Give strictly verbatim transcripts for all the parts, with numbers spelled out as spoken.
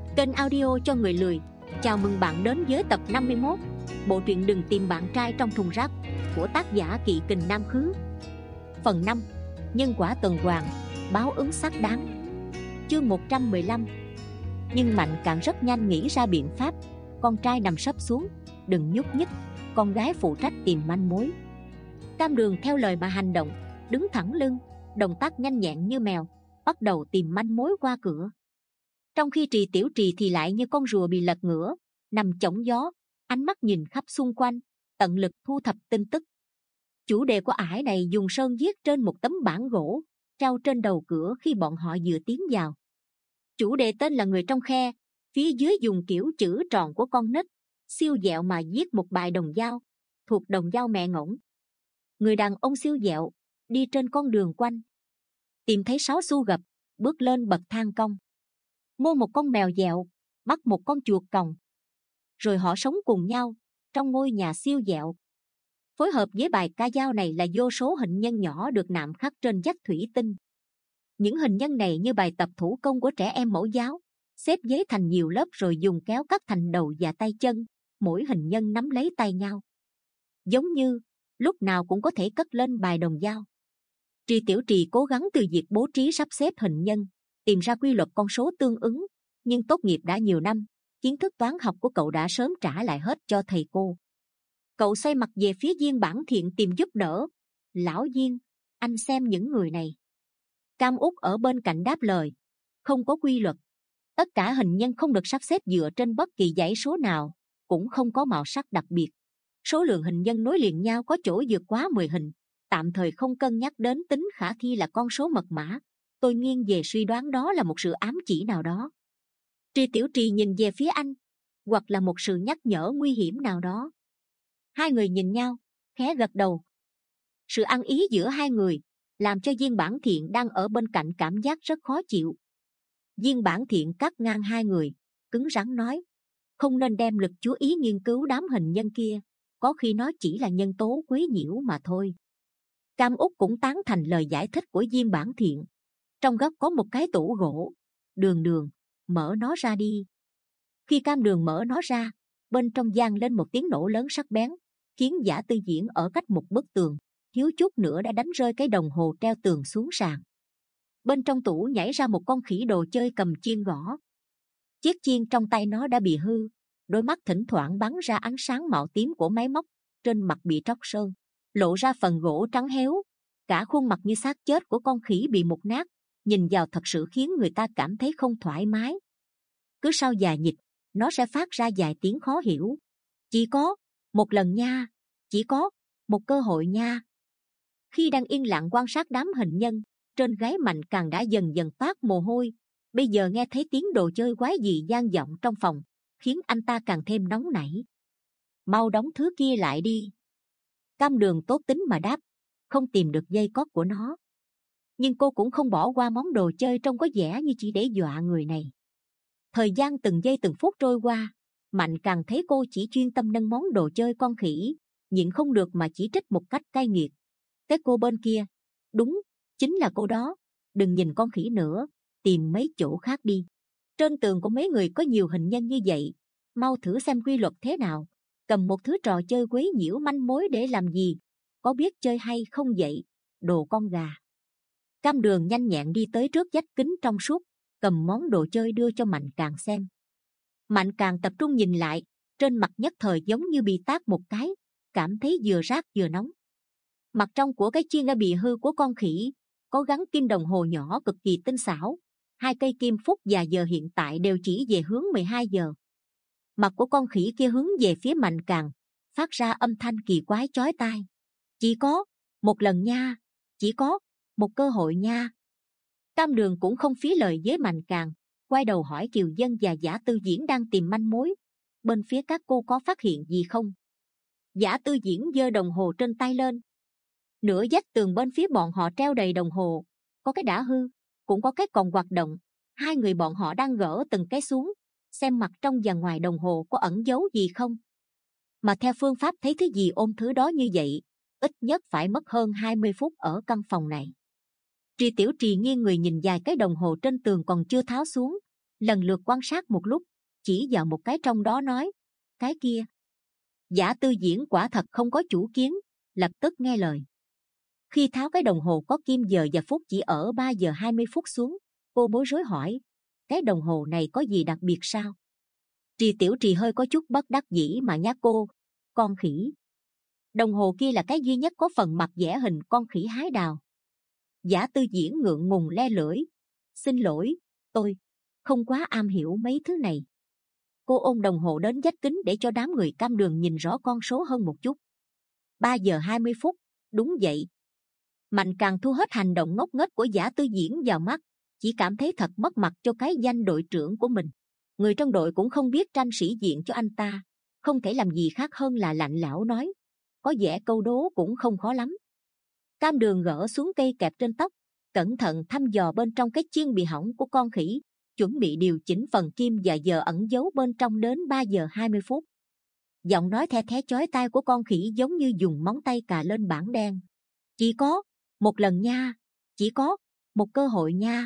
Kênh audio cho người lười. Chào mừng bạn đến với tập năm mươi mốt bộ truyện Đừng tìm bạn trai trong thùng rác của tác giả Kỵ Kình Nam Khứ. Phần năm. Nhân quả tuần hoàn, báo ứng xác đáng. Chương một trăm mười lăm. Nhưng Mạnh Cạn rất nhanh nghĩ ra biện pháp. Con trai nằm sấp xuống, đừng nhúc nhích, con gái phụ trách tìm manh mối. Cam Đường theo lời mà hành động, đứng thẳng lưng, động tác nhanh nhẹn như mèo, bắt đầu tìm manh mối qua cửa. Trong khi Trì Tiểu Trì thì lại như con rùa bị lật ngửa, nằm chõng gió, ánh mắt nhìn khắp xung quanh, tận lực thu thập tin tức. Chủ đề của ải này dùng sơn viết trên một tấm bảng gỗ, treo trên đầu cửa khi bọn họ vừa tiến vào. Chủ đề tên là Người trong khe, phía dưới dùng kiểu chữ tròn của con nít, siêu dẹo mà viết một bài đồng dao, thuộc đồng dao mẹ ngỗng. Người đàn ông siêu dẹo, đi trên con đường quanh. Tìm thấy sáu xu gập, bước lên bậc thang cong. Mua một con mèo dẹo, bắt một con chuột còng. Rồi họ sống cùng nhau, trong ngôi nhà siêu dẹo. Phối hợp với bài ca dao này là vô số hình nhân nhỏ được nạm khắc trên vách thủy tinh. Những hình nhân này như bài tập thủ công của trẻ em mẫu giáo, xếp giấy thành nhiều lớp rồi dùng kéo cắt thành đầu và tay chân, mỗi hình nhân nắm lấy tay nhau. Giống như, lúc nào cũng có thể cất lên bài đồng dao. Trì Tiểu Trì cố gắng từ việc bố trí sắp xếp hình nhân, tìm ra quy luật con số tương ứng, nhưng tốt nghiệp đã nhiều năm, kiến thức toán học của cậu đã sớm trả lại hết cho thầy cô. Cậu xoay mặt về phía Viên Bản Thiện tìm giúp đỡ. Lão Viên, anh xem những người này. Cam Út ở bên cạnh đáp lời. Không có quy luật. Tất cả hình nhân không được sắp xếp dựa trên bất kỳ dãy số nào, cũng không có màu sắc đặc biệt. Số lượng hình nhân nối liền nhau có chỗ vượt quá mười hình, tạm thời không cân nhắc đến tính khả thi là con số mật mã. Tôi nghiêng về suy đoán đó là một sự ám chỉ nào đó. Trì Tiểu Trì nhìn về phía anh, hoặc là một sự nhắc nhở nguy hiểm nào đó. Hai người nhìn nhau, khẽ gật đầu. Sự ăn ý giữa hai người làm cho Viên Bản Thiện đang ở bên cạnh cảm giác rất khó chịu. Viên Bản Thiện cắt ngang hai người, cứng rắn nói: không nên đem lực chú ý nghiên cứu đám hình nhân kia, có khi nó chỉ là nhân tố quấy nhiễu mà thôi. Cam Út cũng tán thành lời giải thích của Viên Bản Thiện. Trong góc có một cái tủ gỗ. Đường Đường, mở nó ra đi. Khi Cam Đường mở nó ra, bên trong vang lên một tiếng nổ lớn sắc bén, khiến Giả Tư Diễn ở cách một bức tường, thiếu chút nữa đã đánh rơi cái đồng hồ treo tường xuống sàn. Bên trong tủ nhảy ra một con khỉ đồ chơi cầm chiên gõ. Chiếc chiên trong tay nó đã bị hư, đôi mắt thỉnh thoảng bắn ra ánh sáng màu tím của máy móc, trên mặt bị tróc sơn, lộ ra phần gỗ trắng héo, cả khuôn mặt như xác chết của con khỉ bị mục nát, nhìn vào thật sự khiến người ta cảm thấy không thoải mái. Cứ sau vài nhịp, nó sẽ phát ra vài tiếng khó hiểu. Chỉ có một lần nha, chỉ có một cơ hội nha. Khi đang yên lặng quan sát đám hình nhân, trên gái Mạnh Càn đã dần dần toát mồ hôi. Bây giờ nghe thấy tiếng đồ chơi quái dị vang vọng trong phòng, khiến anh ta càng thêm nóng nảy. Mau đóng thứ kia lại đi. Cam Đường tốt tính mà đáp, không tìm được dây cót của nó. Nhưng cô cũng không bỏ qua món đồ chơi trông có vẻ như chỉ để dọa người này. Thời gian từng giây từng phút trôi qua, Mạnh Càn thấy cô chỉ chuyên tâm nâng món đồ chơi con khỉ, nhịn không được mà chỉ trích một cách cay nghiệt. Cái cô bên kia, đúng, chính là cô đó, đừng nhìn con khỉ nữa, tìm mấy chỗ khác đi. Trên tường của mấy người có nhiều hình nhân như vậy, mau thử xem quy luật thế nào. Cầm một thứ trò chơi quấy nhiễu manh mối để làm gì? Có biết chơi hay không vậy, đồ con gà? Cam Đường nhanh nhẹn đi tới trước vách kính trong suốt, cầm món đồ chơi đưa cho Mạnh Càn xem. Mạnh Càn tập trung nhìn lại, trên mặt nhất thời giống như bị tát một cái, cảm thấy vừa rát vừa nóng. Mặt trong của cái chiên đã bị hư của con khỉ, có gắn kim đồng hồ nhỏ cực kỳ tinh xảo. Hai cây kim phút và giờ hiện tại đều chỉ về hướng mười hai giờ. Mặt của con khỉ kia hướng về phía Mạnh Càn, phát ra âm thanh kỳ quái chói tai. Chỉ có một lần nha, chỉ có một cơ hội nha. Cam Đường cũng không phí lời với Mạnh Càn, quay đầu hỏi Kiều Dân và Giả Tư Diễn đang tìm manh mối. Bên phía các cô có phát hiện gì không? Giả Tư Diễn giơ đồng hồ trên tay lên. Nửa vách tường bên phía bọn họ treo đầy đồng hồ, có cái đã hư, cũng có cái còn hoạt động. Hai người bọn họ đang gỡ từng cái xuống, xem mặt trong và ngoài đồng hồ có ẩn giấu gì không. Mà theo phương pháp thấy thứ gì ôm thứ đó như vậy, ít nhất phải mất hơn hai mươi phút ở căn phòng này. Trì Tiểu Trì nghiêng người nhìn dài cái đồng hồ trên tường còn chưa tháo xuống, lần lượt quan sát một lúc, chỉ vào một cái trong đó nói: cái kia. Giả Tư Diễn quả thật không có chủ kiến, lập tức nghe lời. Khi tháo cái đồng hồ có kim giờ và phút chỉ ở ba giờ hai mươi phút xuống, cô bối rối hỏi: cái đồng hồ này có gì đặc biệt sao? Trì Tiểu Trì hơi có chút bất đắc dĩ mà nhắc cô: con khỉ. Đồng hồ kia là cái duy nhất có phần mặt vẽ hình con khỉ hái đào. Giả Tư Diễn ngượng ngùng le lưỡi: xin lỗi, tôi không quá am hiểu mấy thứ này. Cô ôm đồng hồ đến vách kính để cho đám người cam đường nhìn rõ con số hơn một chút. Ba giờ hai mươi phút, đúng vậy. Mạnh Càng thu hết hành động ngốc nghếch của Giả Tư Diễn vào mắt, chỉ cảm thấy thật mất mặt cho cái danh đội trưởng của mình. Người trong đội cũng không biết tranh sĩ diện cho anh ta, không thể làm gì khác hơn là lạnh lẽo nói: có vẻ câu đố cũng không khó lắm. Cam đường gỡ xuống cây kẹp trên tóc, cẩn thận thăm dò bên trong cái chiên bị hỏng của con khỉ, chuẩn bị điều chỉnh phần kim và giờ ẩn giấu bên trong đến ba giờ hai mươi phút. Giọng nói the thé chói tai của con khỉ giống như dùng móng tay cà lên bảng đen. Chỉ có một lần nha, chỉ có một cơ hội nha.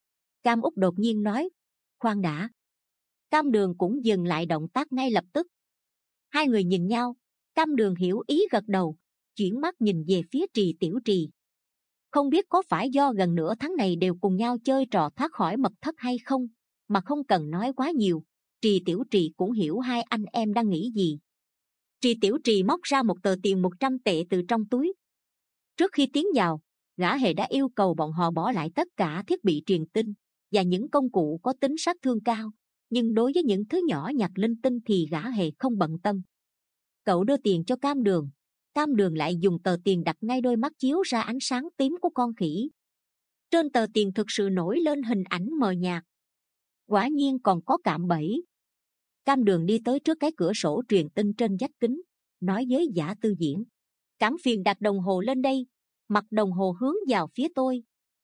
Cam Úc đột nhiên nói: khoan đã. Cam đường cũng dừng lại động tác ngay lập tức. Hai người nhìn nhau, Cam đường hiểu ý gật đầu, chuyển mắt nhìn về phía Trì Tiểu Trì. Không biết có phải do gần nửa tháng này đều cùng nhau chơi trò thoát khỏi mật thất hay không, mà không cần nói quá nhiều, Trì Tiểu Trì cũng hiểu hai anh em đang nghĩ gì. Trì Tiểu Trì móc ra một tờ tiền một trăm tệ từ trong túi. Trước khi tiến vào, gã hề đã yêu cầu bọn họ bỏ lại tất cả thiết bị truyền tin và những công cụ có tính sát thương cao, nhưng đối với những thứ nhỏ nhặt linh tinh thì gã hề không bận tâm. Cậu đưa tiền cho Cam đường, Cam đường lại dùng tờ tiền đặt ngay đôi mắt chiếu ra ánh sáng tím của con khỉ. Trên tờ tiền thực sự nổi lên hình ảnh mờ nhạt. Quả nhiên còn có cạm bẫy. Cam đường đi tới trước cái cửa sổ truyền tin trên vách kính, nói với Giả Tư Diễn: cảm phiền đặt đồng hồ lên đây, mặt đồng hồ hướng vào phía tôi.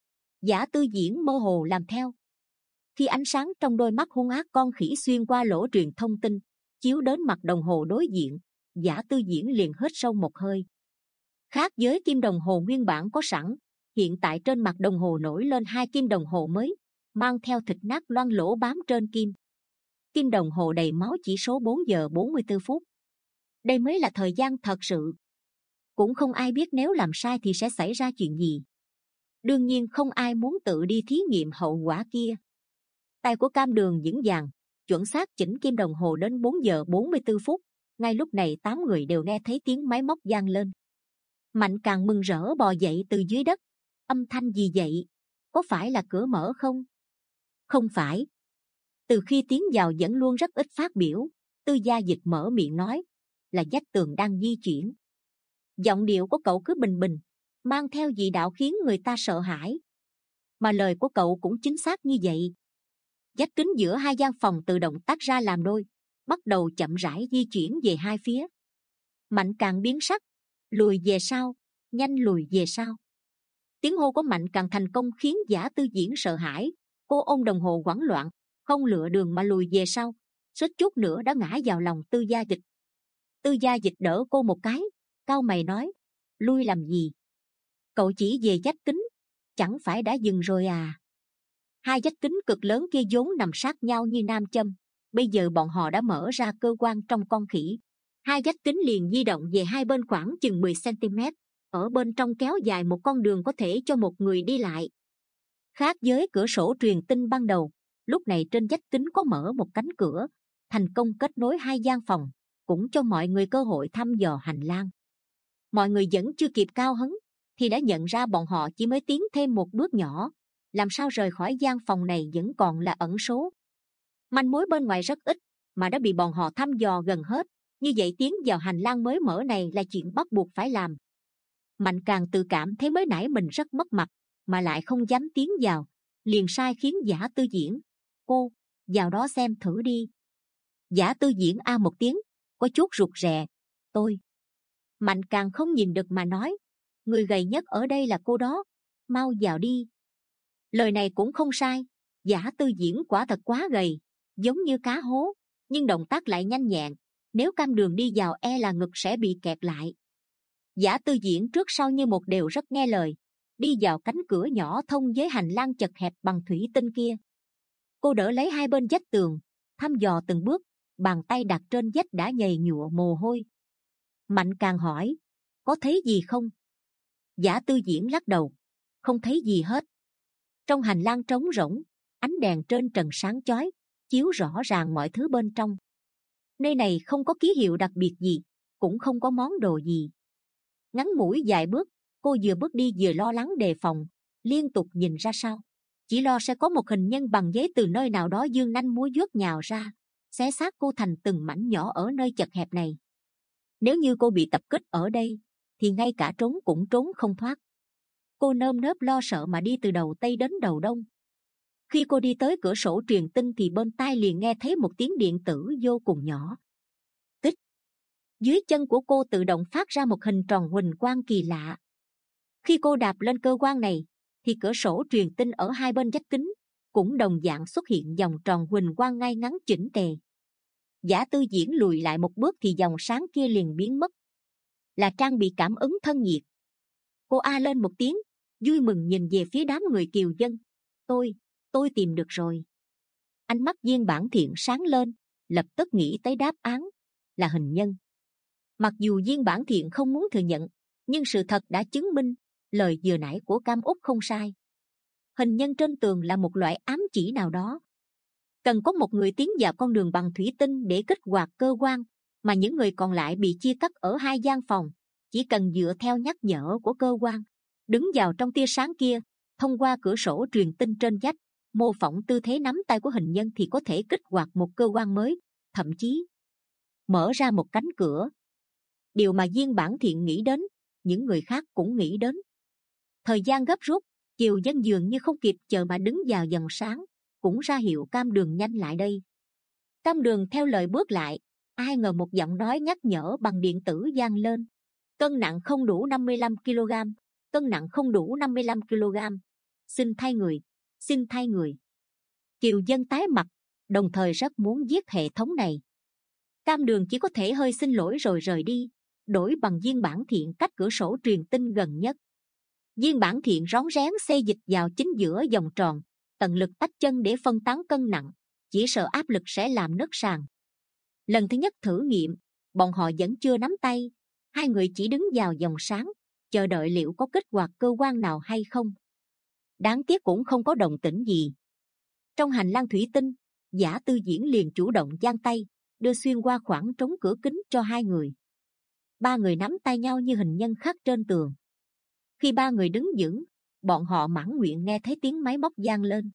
Giả Tư Diễn mơ hồ làm theo. Khi ánh sáng trong đôi mắt hung ác con khỉ xuyên qua lỗ truyền thông tin, chiếu đến mặt đồng hồ đối diện, Giả Tư Diễn liền hít sâu một hơi. Khác với kim đồng hồ nguyên bản có sẵn, hiện tại trên mặt đồng hồ nổi lên hai kim đồng hồ mới, mang theo thịt nát loang lỗ bám trên kim. Kim đồng hồ đầy máu chỉ số bốn giờ bốn mươi tư phút. Đây mới là thời gian thật sự. Cũng không ai biết nếu làm sai thì sẽ xảy ra chuyện gì. Đương nhiên không ai muốn tự đi thí nghiệm hậu quả kia. Tay của Cam đường vững vàng, chuẩn xác chỉnh kim đồng hồ đến bốn giờ bốn mươi tư phút. Ngay lúc này tám người đều nghe thấy tiếng máy móc vang lên. Mạnh Càng mừng rỡ bò dậy từ dưới đất. Âm thanh gì vậy? Có phải là cửa mở không? Không phải. Từ khi tiến vào vẫn luôn rất ít phát biểu, Tư Gia Dịch mở miệng nói: là vách tường đang di chuyển. Giọng điệu của cậu cứ bình bình, mang theo dị đạo khiến người ta sợ hãi. Mà lời của cậu cũng chính xác như vậy. Vách kính giữa hai gian phòng tự động tách ra làm đôi, bắt đầu chậm rãi di chuyển về hai phía. Mạnh Càng biến sắc: lùi về sau, nhanh lùi về sau. Tiếng hô của Mạnh Càng thành công khiến Giả Tư Diễn sợ hãi. Cô ôm đồng hồ hoảng loạn, không lựa đường mà lùi về sau, suýt chút nữa đã ngã vào lòng Tư Gia Dịch. Tư Gia Dịch đỡ cô một cái, cau mày nói: lui làm gì? Cậu chỉ về vách kính, chẳng phải đã dừng rồi à? Hai vách kính cực lớn kia vốn nằm sát nhau như nam châm, bây giờ bọn họ đã mở ra cơ quan trong con khỉ. Hai vách kính liền di động về hai bên khoảng chừng mười xăng ti mét, ở bên trong kéo dài một con đường có thể cho một người đi lại. Khác với cửa sổ truyền tin ban đầu, lúc này trên vách kính có mở một cánh cửa, thành công kết nối hai gian phòng, cũng cho mọi người cơ hội thăm dò hành lang. Mọi người vẫn chưa kịp cao hứng thì đã nhận ra bọn họ chỉ mới tiến thêm một bước nhỏ, làm sao rời khỏi gian phòng này vẫn còn là ẩn số. Manh mối bên ngoài rất ít mà đã bị bọn họ thăm dò gần hết, như vậy tiến vào hành lang mới mở này là chuyện bắt buộc phải làm. Mạnh Càng tự cảm thấy mới nãy mình rất mất mặt mà lại không dám tiến vào, liền sai khiến Giả Tư Diễn: cô vào đó xem thử đi. Giả Tư Diễn a một tiếng, có chút rụt rè: tôi. Mạnh Càng không nhìn được mà nói: người gầy nhất ở đây là cô đó, mau vào đi. Lời này cũng không sai, Giả Tư Diễn quả thật quá gầy, giống như cá hố, nhưng động tác lại nhanh nhẹn, nếu Cam đường đi vào e là ngực sẽ bị kẹt lại. Giả Tư Diễn trước sau như một đều rất nghe lời, đi vào cánh cửa nhỏ thông với hành lang chật hẹp bằng thủy tinh kia. Cô đỡ lấy hai bên vách tường, thăm dò từng bước, bàn tay đặt trên vách đã nhầy nhụa mồ hôi. Mạnh Càng hỏi, có thấy gì không? Giả Tư Diễn lắc đầu, không thấy gì hết. Trong hành lang trống rỗng, ánh đèn trên trần sáng chói, chiếu rõ ràng mọi thứ bên trong. Nơi này không có ký hiệu đặc biệt gì, cũng không có món đồ gì. Ngắn mũi dài bước, cô vừa bước đi vừa lo lắng đề phòng, liên tục nhìn ra sau, chỉ lo sẽ có một hình nhân bằng giấy từ nơi nào đó dương nanh múa vuốt nhào ra, xé xác cô thành từng mảnh nhỏ ở nơi chật hẹp này. Nếu như cô bị tập kích ở đây, thì ngay cả trốn cũng trốn không thoát. Cô nơm nớp lo sợ mà đi từ đầu tây đến đầu đông. Khi cô đi tới cửa sổ truyền tin thì bên tai liền nghe thấy một tiếng điện tử vô cùng nhỏ. Tích. Dưới chân của cô tự động phát ra một hình tròn huỳnh quang kỳ lạ. Khi cô đạp lên cơ quan này, thì cửa sổ truyền tin ở hai bên vách kính cũng đồng dạng xuất hiện vòng tròn huỳnh quang ngay ngắn chỉnh tề. Giả Tư Diễn lùi lại một bước thì dòng sáng kia liền biến mất. Là trang bị cảm ứng thân nhiệt. Cô a lên một tiếng, vui mừng nhìn về phía đám người Kiều Dân. Tôi, tôi tìm được rồi. Ánh mắt Viên Bản Thiện sáng lên, lập tức nghĩ tới đáp án, là hình nhân. Mặc dù Viên Bản Thiện không muốn thừa nhận, nhưng sự thật đã chứng minh lời vừa nãy của Cam Út không sai. Hình nhân trên tường là một loại ám chỉ nào đó. Cần có một người tiến vào con đường bằng thủy tinh để kích hoạt cơ quan, mà những người còn lại bị chia cắt ở hai gian phòng. Chỉ cần dựa theo nhắc nhở của cơ quan, đứng vào trong tia sáng kia, thông qua cửa sổ truyền tin trên vách, mô phỏng tư thế nắm tay của hình nhân thì có thể kích hoạt một cơ quan mới, thậm chí mở ra một cánh cửa. Điều mà Viên Bản Thiện nghĩ đến, những người khác cũng nghĩ đến. Thời gian gấp rút, Kiều Dân dường như không kịp chờ mà đứng vào dần sáng, cũng ra hiệu Cam Đường nhanh lại đây. Cam Đường theo lời bước lại, ai ngờ một giọng nói nhắc nhở bằng điện tử vang lên. Cân nặng không đủ năm mươi lăm ki lô gam, cân nặng không đủ năm mươi lăm ki lô gam. Xin thay người, xin thay người. Kiều Dân tái mặt, đồng thời rất muốn giết hệ thống này. Cam Đường chỉ có thể hơi xin lỗi rồi rời đi, đổi bằng Viên Bản Thiện cách cửa sổ truyền tin gần nhất. Viên Bản Thiện rón rén xê dịch vào chính giữa vòng tròn, tận lực tách chân để phân tán cân nặng, chỉ sợ áp lực sẽ làm nứt sàn. Lần thứ nhất thử nghiệm, bọn họ vẫn chưa nắm tay, hai người chỉ đứng vào vòng sáng, chờ đợi liệu có kích hoạt cơ quan nào hay không. Đáng tiếc cũng không có động tĩnh gì. Trong hành lang thủy tinh, Giả Tư Diễn liền chủ động giang tay, đưa xuyên qua khoảng trống cửa kính cho hai người. Ba người nắm tay nhau như hình nhân khắc trên tường. Khi ba người đứng vững, bọn họ mãn nguyện nghe thấy tiếng máy móc vang lên.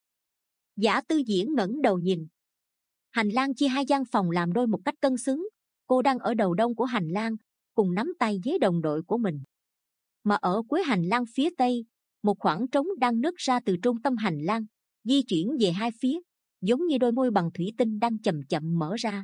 Giả Tư Diễn ngẩng đầu nhìn. Hành lang chia hai gian phòng làm đôi một cách cân xứng. Cô đang ở đầu đông của hành lang, cùng nắm tay với đồng đội của mình. Mà ở cuối hành lang phía tây, một khoảng trống đang nứt ra từ trung tâm hành lang, di chuyển về hai phía, giống như đôi môi bằng thủy tinh đang chậm chậm mở ra.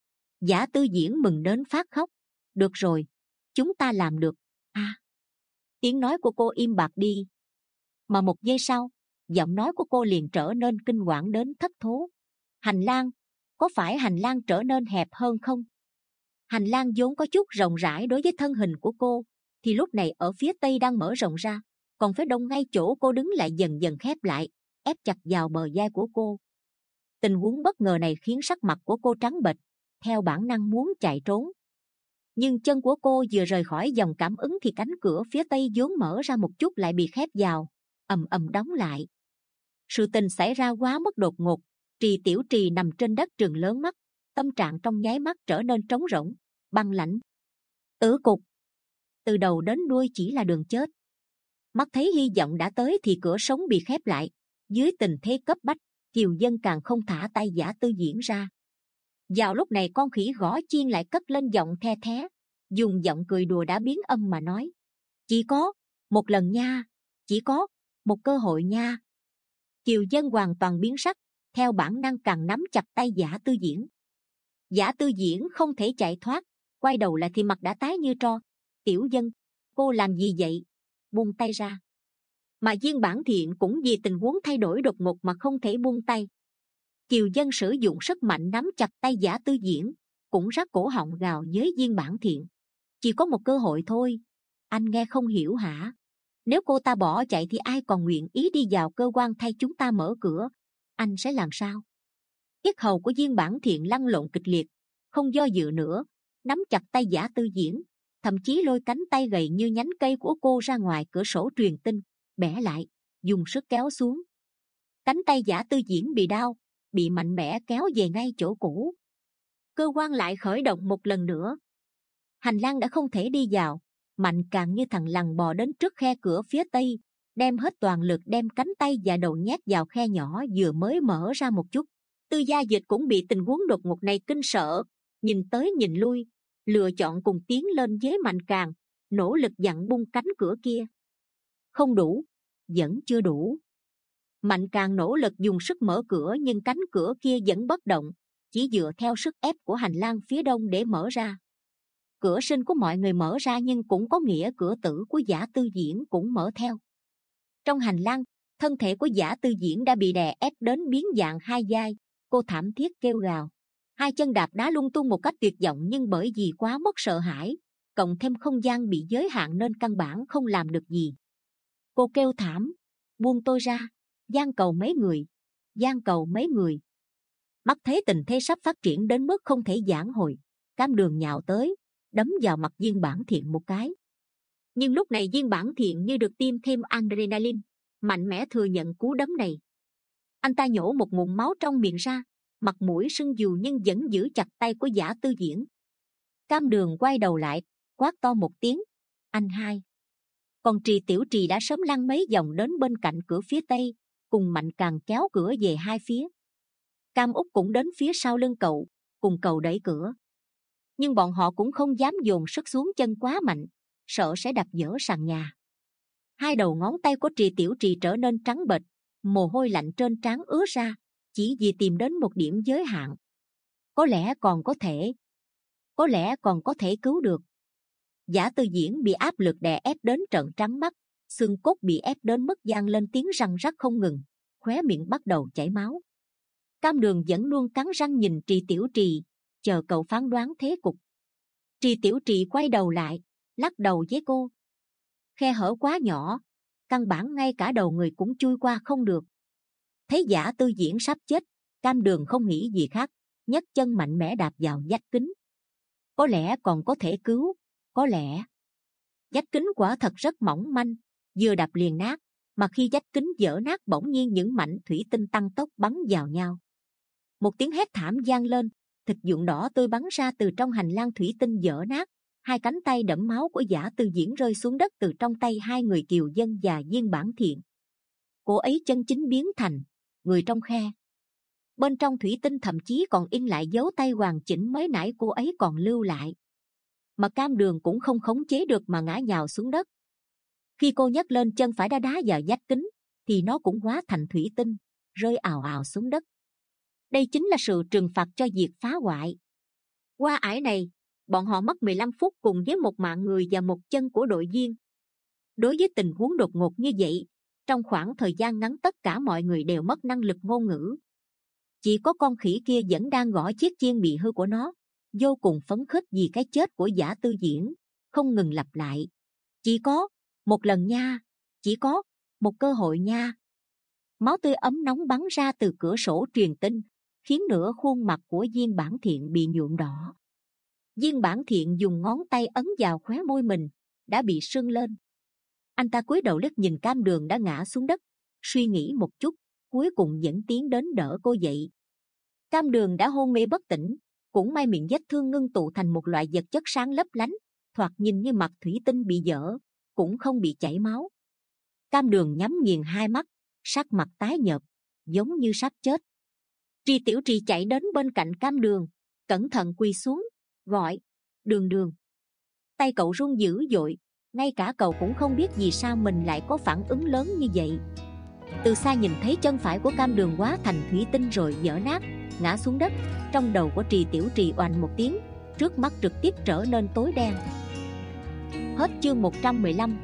Giả Tư Diễn mừng đến phát khóc. Được rồi, chúng ta làm được. À, tiếng nói của cô im bặt đi. Mà một giây sau, giọng nói của cô liền trở nên kinh hoàng đến thất thố. Hành lang, có phải hành lang trở nên hẹp hơn không? Hành lang vốn có chút rộng rãi đối với thân hình của cô, thì lúc này ở phía tây đang mở rộng ra, còn phía đông ngay chỗ cô đứng lại dần dần khép lại, ép chặt vào bờ vai của cô. Tình huống bất ngờ này khiến sắc mặt của cô trắng bệch, theo bản năng muốn chạy trốn. Nhưng chân của cô vừa rời khỏi dòng cảm ứng thì cánh cửa phía tây vốn mở ra một chút lại bị khép vào, ầm ầm đóng lại. Sự tình xảy ra quá mức đột ngột. Trì Tiểu Trì nằm trên đất trừng lớn mắt, tâm trạng trong nháy mắt trở nên trống rỗng, băng lãnh. Tử cục, từ đầu đến đuôi chỉ là đường chết. Mắt thấy hy vọng đã tới thì cửa sống bị khép lại. Dưới tình thế cấp bách, Kiều Dân càng không thả tay Giả Tư Diễn ra. Vào lúc này con khỉ gõ chiên lại cất lên giọng the thé, dùng giọng cười đùa đã biến âm mà nói: chỉ có một lần nha, chỉ có một cơ hội nha. Kiều Dân hoàn toàn biến sắc, theo bản năng càng nắm chặt tay Giả Tư Diễn. Giả Tư Diễn không thể chạy thoát, quay đầu lại thì mặt đã tái như tro. Tiểu Dân, cô làm gì vậy? Buông tay ra. Mà Viên Bản Thiện cũng vì tình huống thay đổi đột ngột mà không thể buông tay. Kiều Dân sử dụng sức mạnh nắm chặt tay Giả Tư Diễn, cũng rát cổ họng gào với Viên Bản Thiện: chỉ có một cơ hội thôi, anh nghe không hiểu hả? Nếu cô ta bỏ chạy thì ai còn nguyện ý đi vào cơ quan thay chúng ta mở cửa? Anh sẽ làm sao? Yết hầu của Viên Bản Thiện lăn lộn kịch liệt, không do dự nữa, nắm chặt tay Giả Tư Diễn, thậm chí lôi cánh tay gầy như nhánh cây của cô ra ngoài cửa sổ truyền tin, bẻ lại, dùng sức kéo xuống. Cánh tay Giả Tư Diễn bị đau, bị mạnh mẽ kéo về ngay chỗ cũ. Cơ quan lại khởi động một lần nữa. Hành lang đã không thể đi vào, Mạnh Càng như thằng lằn bò đến trước khe cửa phía tây, đem hết toàn lực đem cánh tay và đầu nhét vào khe nhỏ vừa mới mở ra một chút. Tư Gia Dịch cũng bị tình huống đột ngột này kinh sợ, nhìn tới nhìn lui, lựa chọn cùng tiến lên với Mạnh Càng, nỗ lực dặn bung cánh cửa kia. Không đủ, vẫn chưa đủ. Mạnh Càng nỗ lực dùng sức mở cửa nhưng cánh cửa kia vẫn bất động, chỉ dựa theo sức ép của hành lang phía đông để mở ra. Cửa sinh của mọi người mở ra nhưng cũng có nghĩa cửa tử của Giả Tư Diễn cũng mở theo. Trong hành lang, thân thể của Giả Tư Diễn đã bị đè ép đến biến dạng hai vai, cô thảm thiết kêu gào. Hai chân đạp đá lung tung một cách tuyệt vọng, nhưng bởi vì quá mất sợ hãi, cộng thêm không gian bị giới hạn nên căn bản không làm được gì. Cô kêu thảm, buông tôi ra, van cầu mấy người, van cầu mấy người. Mắt thấy tình thế sắp phát triển đến mức không thể vãn hồi, Cam Đường nhào tới, đấm vào mặt Viên Bản Thiện một cái. Nhưng lúc này Viên Bản Thiện như được tiêm thêm adrenaline, mạnh mẽ thừa nhận cú đấm này. Anh ta nhổ một ngụm máu trong miệng ra, mặt mũi sưng dù nhưng vẫn giữ chặt tay của Giả Tư Diễn. Cam Đường quay đầu lại, quát to một tiếng, anh hai. Còn Trì Tiểu Trì đã sớm lăn mấy vòng đến bên cạnh cửa phía tây, cùng Mạnh Càng kéo cửa về hai phía. Cam Úc cũng đến phía sau lưng cậu, cùng cậu đẩy cửa. Nhưng bọn họ cũng không dám dồn sức xuống chân quá mạnh, sợ sẽ đập vỡ sàn nhà. Hai đầu ngón tay của Trì Tiểu Trì trở nên trắng bệch, mồ hôi lạnh trên trán ứa ra, chỉ vì tìm đến một điểm giới hạn. Có lẽ còn có thể, có lẽ còn có thể cứu được. Giả Tư Diễn bị áp lực đè ép đến trợn trắng mắt, xương cốt bị ép đến mức vang lên tiếng răng rắc không ngừng, khóe miệng bắt đầu chảy máu. Cam Đường vẫn luôn cắn răng nhìn Trì Tiểu Trì, chờ cậu phán đoán thế cục. Trì Tiểu Trì quay đầu lại, lắc đầu với cô. Khe hở quá nhỏ, căn bản ngay cả đầu người cũng chui qua không được. Thấy Giả Tư Diễn sắp chết, Cam Đường không nghĩ gì khác, nhấc chân mạnh mẽ đạp vào vách kính. Có lẽ còn có thể cứu, có lẽ. Vách kính quả thật rất mỏng manh, vừa đạp liền nát, mà khi vách kính vỡ nát bỗng nhiên những mảnh thủy tinh tăng tốc bắn vào nhau. Một tiếng hét thảm vang lên, thịt nhuộm đỏ tươi bắn ra từ trong hành lang thủy tinh vỡ nát. Hai cánh tay đẫm máu của Giả Tư Diễn rơi xuống đất từ trong tay hai người Kiều Dân và Viên Bản Thiện. Cô ấy chân chính biến thành người trong khe. Bên trong thủy tinh thậm chí còn in lại dấu tay hoàn chỉnh mới nãy cô ấy còn lưu lại. Mà Cam Đường cũng không khống chế được mà ngã nhào xuống đất. Khi cô nhấc lên chân phải đá đá vào vách kính, thì nó cũng hóa thành thủy tinh, rơi ào ào xuống đất. Đây chính là sự trừng phạt cho việc phá hoại. Qua ải này, bọn họ mất mười lăm phút cùng với một mạng người và một chân của đội viên. Đối với tình huống đột ngột như vậy, trong khoảng thời gian ngắn tất cả mọi người đều mất năng lực ngôn ngữ. Chỉ có con khỉ kia vẫn đang gõ chiếc chiên bị hư của nó, vô cùng phấn khích vì cái chết của Giả Tư Diễn, không ngừng lặp lại. Chỉ có một lần nha, chỉ có một cơ hội nha. Máu tươi ấm nóng bắn ra từ cửa sổ truyền tin, khiến nửa khuôn mặt của Viên Bản Thiện bị nhuộm đỏ. Viên Bản Thiện dùng ngón tay ấn vào khóe môi mình, đã bị sưng lên. Anh ta cúi đầu liếc nhìn Cam Đường đã ngã xuống đất, suy nghĩ một chút, cuối cùng vẫn tiến đến đỡ cô dậy. Cam Đường đã hôn mê bất tỉnh, cũng may miệng vết thương ngưng tụ thành một loại vật chất sáng lấp lánh, thoạt nhìn như mặt thủy tinh bị vỡ, cũng không bị chảy máu. Cam Đường nhắm nghiền hai mắt, sắc mặt tái nhợt, giống như sắp chết. Trì Tiểu Trì chạy đến bên cạnh Cam Đường, cẩn thận quỳ xuống, gọi, Đường Đường. Tay cậu run dữ dội, ngay cả cậu cũng không biết vì sao mình lại có phản ứng lớn như vậy. Từ xa nhìn thấy chân phải của Cam Đường hóa thành thủy tinh rồi vỡ nát, ngã xuống đất. Trong đầu của Trì Tiểu Trì oành một tiếng, trước mắt trực tiếp trở nên tối đen. Hết chương một trăm mười lăm.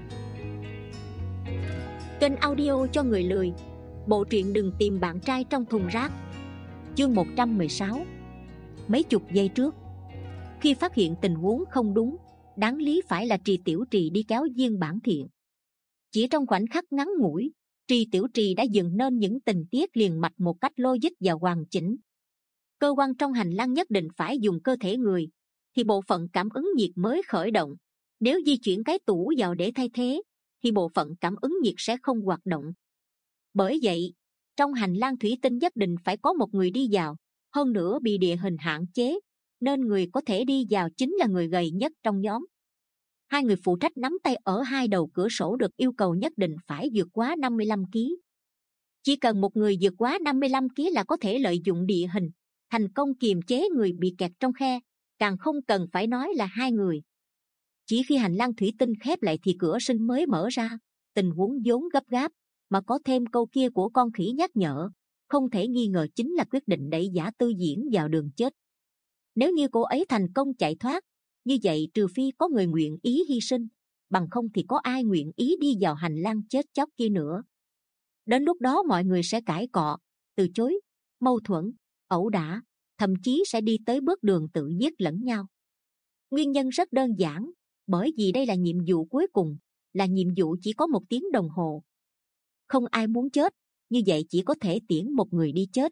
Kênh audio cho người lười. Bộ truyện Đừng Tìm Bạn Trai Trong Thùng Rác. Chương một trăm mười sáu. Mấy chục giây trước, khi phát hiện tình huống không đúng, đáng lý phải là Trì Tiểu Trì đi kéo Viên Bản Thiện. Chỉ trong khoảnh khắc ngắn ngủi, Trì Tiểu Trì đã dựng nên những tình tiết liền mạch một cách logic và hoàn chỉnh. Cơ quan trong hành lang nhất định phải dùng cơ thể người, thì bộ phận cảm ứng nhiệt mới khởi động. Nếu di chuyển cái tủ vào để thay thế, thì bộ phận cảm ứng nhiệt sẽ không hoạt động. Bởi vậy, trong hành lang thủy tinh nhất định phải có một người đi vào. Hơn nữa bị địa hình hạn chế, nên người có thể đi vào chính là người gầy nhất trong nhóm. Hai người phụ trách nắm tay ở hai đầu cửa sổ được yêu cầu nhất định phải vượt quá năm mươi lăm ki lô gam. Chỉ cần một người vượt quá năm mươi lăm ki lô gam là có thể lợi dụng địa hình, thành công kiềm chế người bị kẹt trong khe, càng không cần phải nói là hai người. Chỉ khi hành lang thủy tinh khép lại thì cửa sinh mới mở ra. Tình huống vốn gấp gáp, mà có thêm câu kia của con khỉ nhắc nhở, không thể nghi ngờ chính là quyết định đẩy Giả Tư Diễn vào đường chết. Nếu như cô ấy thành công chạy thoát, như vậy trừ phi có người nguyện ý hy sinh, bằng không thì có ai nguyện ý đi vào hành lang chết chóc kia nữa. Đến lúc đó mọi người sẽ cãi cọ, từ chối, mâu thuẫn, ẩu đả, thậm chí sẽ đi tới bước đường tự giết lẫn nhau. Nguyên nhân rất đơn giản, bởi vì đây là nhiệm vụ cuối cùng, là nhiệm vụ chỉ có một tiếng đồng hồ. Không ai muốn chết, như vậy chỉ có thể tiễn một người đi chết.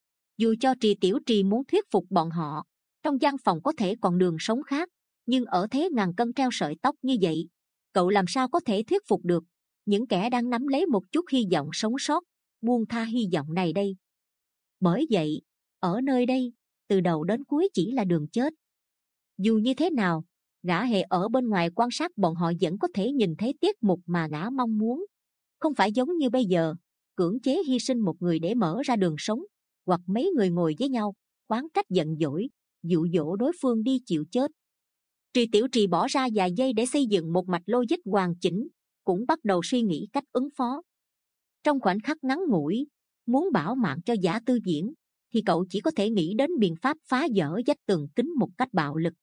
Dù cho Trì Tiểu Trì muốn thuyết phục bọn họ, trong gian phòng có thể còn đường sống khác, nhưng ở thế ngàn cân treo sợi tóc như vậy, cậu làm sao có thể thuyết phục được những kẻ đang nắm lấy một chút hy vọng sống sót, buông tha hy vọng này đây. Bởi vậy, ở nơi đây, từ đầu đến cuối chỉ là đường chết. Dù như thế nào, Gã Hề ở bên ngoài quan sát bọn họ vẫn có thể nhìn thấy tiết mục mà gã mong muốn. Không phải giống như bây giờ, cưỡng chế hy sinh một người để mở ra đường sống, hoặc mấy người ngồi với nhau, oán trách giận dỗi, dụ dỗ đối phương đi chịu chết. Trì Tiểu Trì bỏ ra vài giây để xây dựng một mạch logic hoàn chỉnh, cũng bắt đầu suy nghĩ cách ứng phó. Trong khoảnh khắc ngắn ngủi, muốn bảo mạng cho Giả Tư Diễn, thì cậu chỉ có thể nghĩ đến biện pháp phá vỡ vách tường kính một cách bạo lực.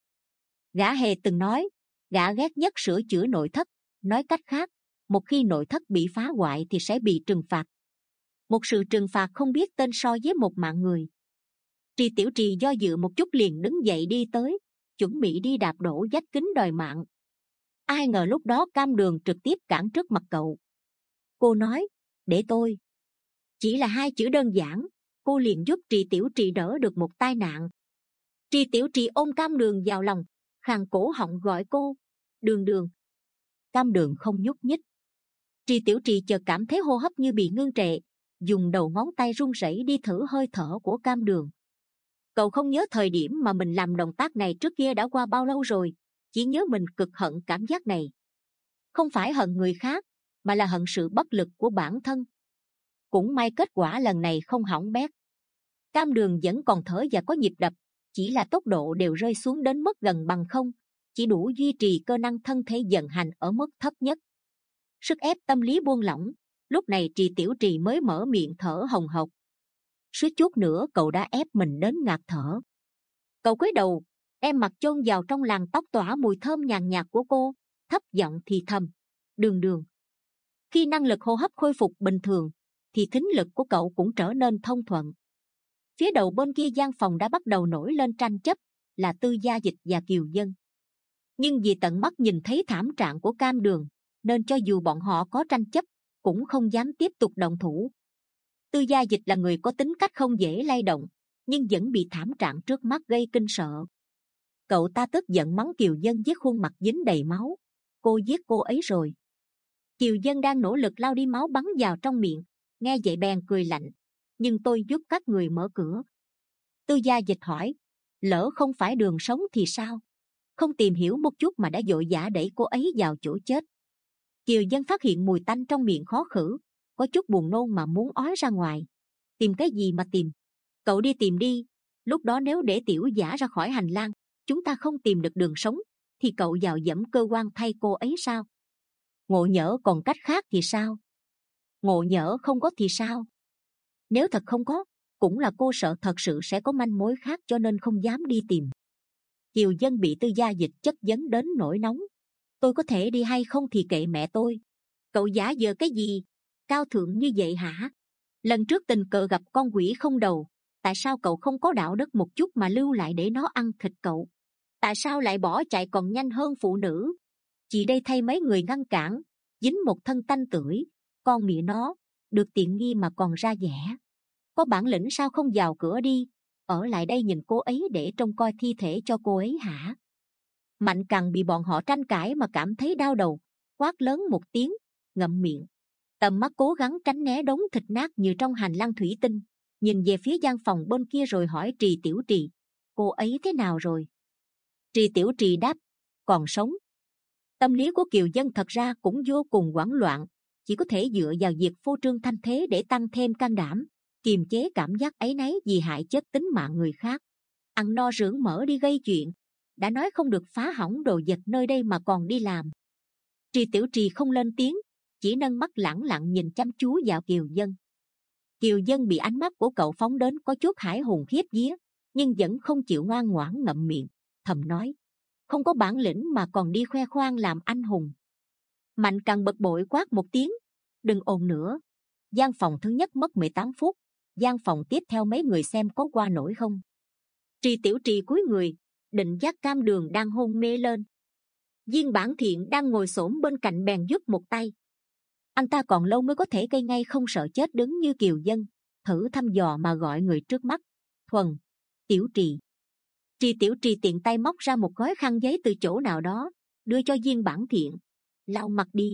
Gã Hề từng nói, gã ghét nhất sửa chữa nội thất. Nói cách khác, một khi nội thất bị phá hoại thì sẽ bị trừng phạt. Một sự trừng phạt không biết tên so với một mạng người. Trì Tiểu Trì do dự một chút liền đứng dậy đi tới, chuẩn bị đi đạp đổ vách kính đòi mạng. Ai ngờ lúc đó Cam Đường trực tiếp cản trước mặt cậu. Cô nói, để tôi. Chỉ là hai chữ đơn giản, cô liền giúp Trì Tiểu Trì đỡ được một tai nạn. Trì Tiểu Trì ôm Cam Đường vào lòng, khàn cổ họng gọi cô, Đường Đường. Cam Đường không nhúc nhích. Trì Tiểu Trì chợt cảm thấy hô hấp như bị ngưng trệ, dùng đầu ngón tay run rẩy đi thử hơi thở của Cam Đường. Cậu không nhớ thời điểm mà mình làm động tác này trước kia đã qua bao lâu rồi, chỉ nhớ mình cực hận cảm giác này. Không phải hận người khác, mà là hận sự bất lực của bản thân. Cũng may kết quả lần này không hỏng bét. Cam Đường vẫn còn thở và có nhịp đập, chỉ là tốc độ đều rơi xuống đến mức gần bằng không, chỉ đủ duy trì cơ năng thân thể vận hành ở mức thấp nhất. Sức ép tâm lý buông lỏng, lúc này Trì Tiểu Trì mới mở miệng thở hồng hộc. Suýt chút nữa cậu đã ép mình đến ngạt thở. Cậu cúi đầu, em mặt chôn vào trong làn tóc tỏa mùi thơm nhàn nhạt của cô, thấp giọng thì thầm, Đường Đường. Khi năng lực hô hấp khôi phục bình thường, thì thính lực của cậu cũng trở nên thông thuận. Phía đầu bên kia gian phòng đã bắt đầu nổi lên tranh chấp, là Tư Gia Dịch và Kiều Dân. Nhưng vì tận mắt nhìn thấy thảm trạng của Cam Đường, nên cho dù bọn họ có tranh chấp, cũng không dám tiếp tục động thủ. Tư Gia Dịch là người có tính cách không dễ lay động, nhưng vẫn bị thảm trạng trước mắt gây kinh sợ. Cậu ta tức giận mắng Kiều Dân với khuôn mặt dính đầy máu. Cô giết cô ấy rồi. Kiều Dân đang nỗ lực lau đi máu bắn vào trong miệng, nghe vậy bèn cười lạnh. Nhưng tôi giúp các người mở cửa. Tư Gia Dịch hỏi, lỡ không phải đường sống thì sao? Không tìm hiểu một chút mà đã vội vã đẩy cô ấy vào chỗ chết. Kiều Dân phát hiện mùi tanh trong miệng khó khử, có chút buồn nôn mà muốn ói ra ngoài. Tìm cái gì mà tìm? Cậu đi tìm đi. Lúc đó nếu để tiểu giả ra khỏi hành lang, chúng ta không tìm được đường sống, thì cậu vào dẫm cơ quan thay cô ấy sao? Ngộ nhỡ còn cách khác thì sao? Ngộ nhỡ không có thì sao? Nếu thật không có, cũng là cô sợ thật sự sẽ có manh mối khác cho nên không dám đi tìm. Kiều Dân bị Tư Gia Dịch chất vấn đến nổi nóng. Tôi có thể đi hay không thì kệ mẹ tôi. Cậu giả vờ cái gì? Cao thượng như vậy hả? Lần trước tình cờ gặp con quỷ không đầu, tại sao cậu không có đạo đức một chút mà lưu lại để nó ăn thịt cậu? Tại sao lại bỏ chạy còn nhanh hơn phụ nữ? Chị đây thay mấy người ngăn cản, dính một thân tanh tưởi, con mẹ nó, được tiện nghi mà còn ra vẻ. Có bản lĩnh sao không vào cửa đi? ở lại đây nhìn cô ấy để trông coi thi thể cho cô ấy hả? Mạnh Cằn bị bọn họ tranh cãi mà cảm thấy đau đầu, quát lớn một tiếng, ngậm miệng. Tầm mắt cố gắng tránh né đống thịt nát như trong hành lang thủy tinh, nhìn về phía gian phòng bên kia rồi hỏi Trì Tiểu Trì, cô ấy thế nào rồi? Trì Tiểu Trì đáp, còn sống. Tâm lý của Kiều Dân thật ra cũng vô cùng hoảng loạn, chỉ có thể dựa vào việc phô trương thanh thế để tăng thêm can đảm, kiềm chế cảm giác áy náy vì hại chết tính mạng người khác. Ăn no rưởng mỡ đi gây chuyện, đã nói không được phá hỏng đồ vật nơi đây mà còn đi làm. Trì Tiểu Trì không lên tiếng, chỉ nâng mắt lẳng lặng nhìn chăm chú vào Kiều Dân. Kiều Dân bị ánh mắt của cậu phóng đến có chút hãi hùng khiếp vía, nhưng vẫn không chịu ngoan ngoãn ngậm miệng, thầm nói, không có bản lĩnh mà còn đi khoe khoang làm anh hùng. Mạnh Cằn bực bội quát một tiếng, đừng ồn nữa. Gian phòng thứ nhất mất mười tám phút, gian phòng tiếp theo mấy người xem có qua nổi không? Trì Tiểu Trì cúi người, định dắt Cam Đường đang hôn mê lên. Viên Bản Thiện đang ngồi xổm bên cạnh bèn giúp một tay. Anh ta còn lâu mới có thể cây ngay không sợ chết đứng như Kiều Dân, thử thăm dò mà gọi người trước mắt, Thuần, Tiểu Trì. Trì Tiểu Trì tiện tay móc ra một gói khăn giấy từ chỗ nào đó, đưa cho Viên Bản Thiện, lau mặt đi.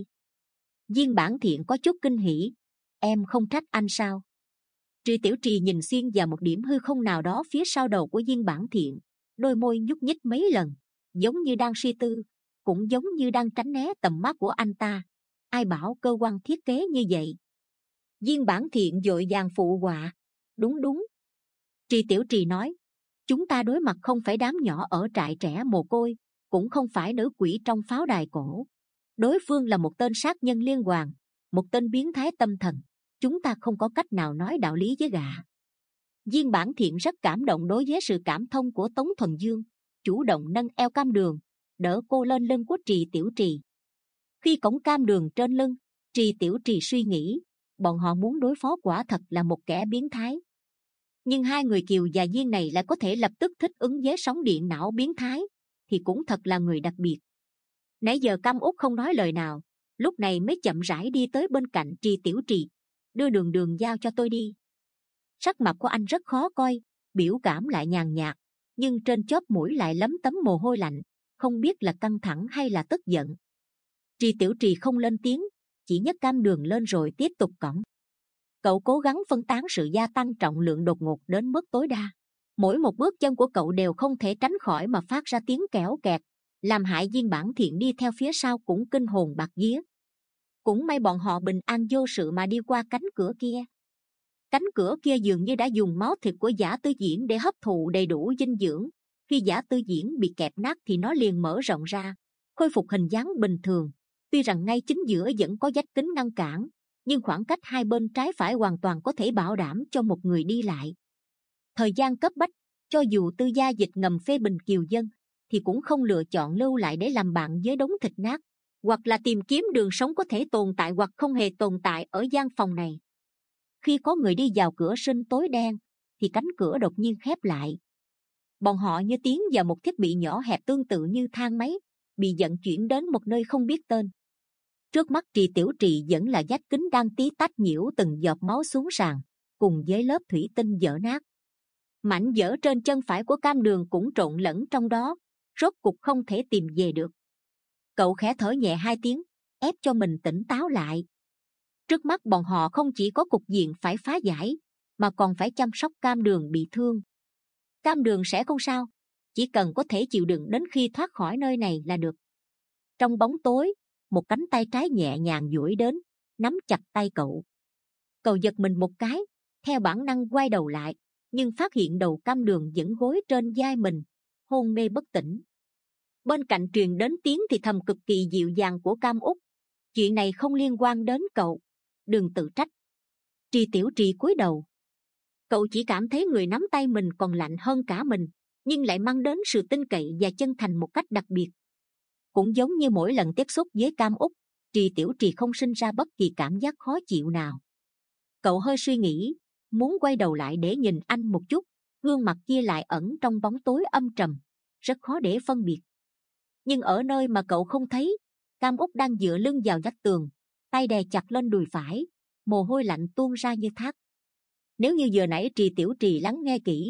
Viên Bản Thiện có chút kinh hỉ, em không trách anh sao? Trì Tiểu Trì nhìn xuyên vào một điểm hư không nào đó phía sau đầu của Viên Bản Thiện, đôi môi nhúc nhích mấy lần, giống như đang suy tư, cũng giống như đang tránh né tầm mắt của anh ta. Ai bảo cơ quan thiết kế như vậy? Viên Bản Thiện vội vàng phụ họa, đúng đúng. Trì Tiểu Trì nói, chúng ta đối mặt không phải đám nhỏ ở trại trẻ mồ côi, cũng không phải nữ quỷ trong pháo đài cổ. Đối phương là một tên sát nhân liên hoàn, một tên biến thái tâm thần. Chúng ta không có cách nào nói đạo lý với gã. Viên Bản Thiện rất cảm động đối với sự cảm thông của Tống Thuần Dương, chủ động nâng eo Cam Đường, đỡ cô lên lưng của Trì Tiểu Trì. Khi cõng Cam Đường trên lưng, Trì Tiểu Trì suy nghĩ, bọn họ muốn đối phó quả thật là một kẻ biến thái. Nhưng hai người Kiều và Viên này lại có thể lập tức thích ứng với sóng điện não biến thái, thì cũng thật là người đặc biệt. Nãy giờ Cam Út không nói lời nào, lúc này mới chậm rãi đi tới bên cạnh Trì Tiểu Trì, đưa Đường Đường giao cho tôi đi. Sắc mặt của anh rất khó coi, biểu cảm lại nhàn nhạt, nhưng trên chóp mũi lại lấm tấm mồ hôi lạnh, không biết là căng thẳng hay là tức giận. Trì Tiểu Trì không lên tiếng, chỉ nhấc Cam Đường lên rồi tiếp tục cõng. Cậu cố gắng phân tán sự gia tăng trọng lượng đột ngột đến mức tối đa. Mỗi một bước chân của cậu đều không thể tránh khỏi mà phát ra tiếng kẽo kẹt, làm hại Viên Bản Thiện đi theo phía sau cũng kinh hồn bạt vía. Cũng may bọn họ bình an vô sự mà đi qua cánh cửa kia. Cánh cửa kia dường như đã dùng máu thịt của Giả Tư Diễn để hấp thụ đầy đủ dinh dưỡng. Khi Giả Tư Diễn bị kẹp nát thì nó liền mở rộng ra, khôi phục hình dáng bình thường. Tuy rằng ngay chính giữa vẫn có vách kính ngăn cản, nhưng khoảng cách hai bên trái phải hoàn toàn có thể bảo đảm cho một người đi lại. Thời gian cấp bách, cho dù Tư Gia Dịch ngầm phê bình Kiều Dân, thì cũng không lựa chọn lưu lại để làm bạn với đống thịt nát, hoặc là tìm kiếm đường sống có thể tồn tại hoặc không hề tồn tại ở gian phòng này. Khi có người đi vào cửa sinh tối đen, thì cánh cửa đột nhiên khép lại. Bọn họ như tiến vào một thiết bị nhỏ hẹp tương tự như thang máy, bị vận chuyển đến một nơi không biết tên. Trước mắt Trì Tiểu Trì vẫn là vách kính đang tí tách nhiễu từng giọt máu xuống sàn, cùng với lớp thủy tinh vỡ nát. Mảnh vỡ trên chân phải của Cam Đường cũng trộn lẫn trong đó, rốt cục không thể tìm về được. Cậu khẽ thở nhẹ hai tiếng, ép cho mình tỉnh táo lại. Trước mắt bọn họ không chỉ có cục diện phải phá giải, mà còn phải chăm sóc Cam Đường bị thương. Cam Đường sẽ không sao, chỉ cần có thể chịu đựng đến khi thoát khỏi nơi này là được. Trong bóng tối, một cánh tay trái nhẹ nhàng duỗi đến, nắm chặt tay cậu. Cậu giật mình một cái, theo bản năng quay đầu lại, nhưng phát hiện đầu Cam Đường vẫn gối trên vai mình, hôn mê bất tỉnh. Bên cạnh truyền đến tiếng thì thầm cực kỳ dịu dàng của Cam Út, chuyện này không liên quan đến cậu, đừng tự trách. Trì Tiểu Trì cúi đầu. Cậu chỉ cảm thấy người nắm tay mình còn lạnh hơn cả mình, nhưng lại mang đến sự tin cậy và chân thành một cách đặc biệt. Cũng giống như mỗi lần tiếp xúc với Cam Út, Trì Tiểu Trì không sinh ra bất kỳ cảm giác khó chịu nào. Cậu hơi suy nghĩ, muốn quay đầu lại để nhìn anh một chút, gương mặt kia lại ẩn trong bóng tối âm trầm, rất khó để phân biệt. Nhưng ở nơi mà cậu không thấy, Cam Út đang dựa lưng vào vách tường, tay đè chặt lên đùi phải, mồ hôi lạnh tuôn ra như thác. Nếu như giờ nãy Trì Tiểu Trì lắng nghe kỹ,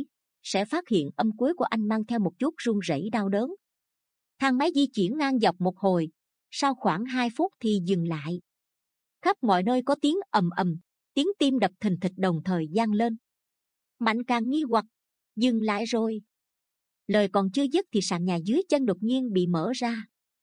sẽ phát hiện âm cuối của anh mang theo một chút run rẩy đau đớn. Thang máy di chuyển ngang dọc một hồi, sau khoảng hai phút thì dừng lại. Khắp mọi nơi có tiếng ầm ầm, tiếng tim đập thình thịch đồng thời vang lên. Mạnh càng nghi hoặc, dừng lại rồi. Lời còn chưa dứt thì sàn nhà dưới chân đột nhiên bị mở ra.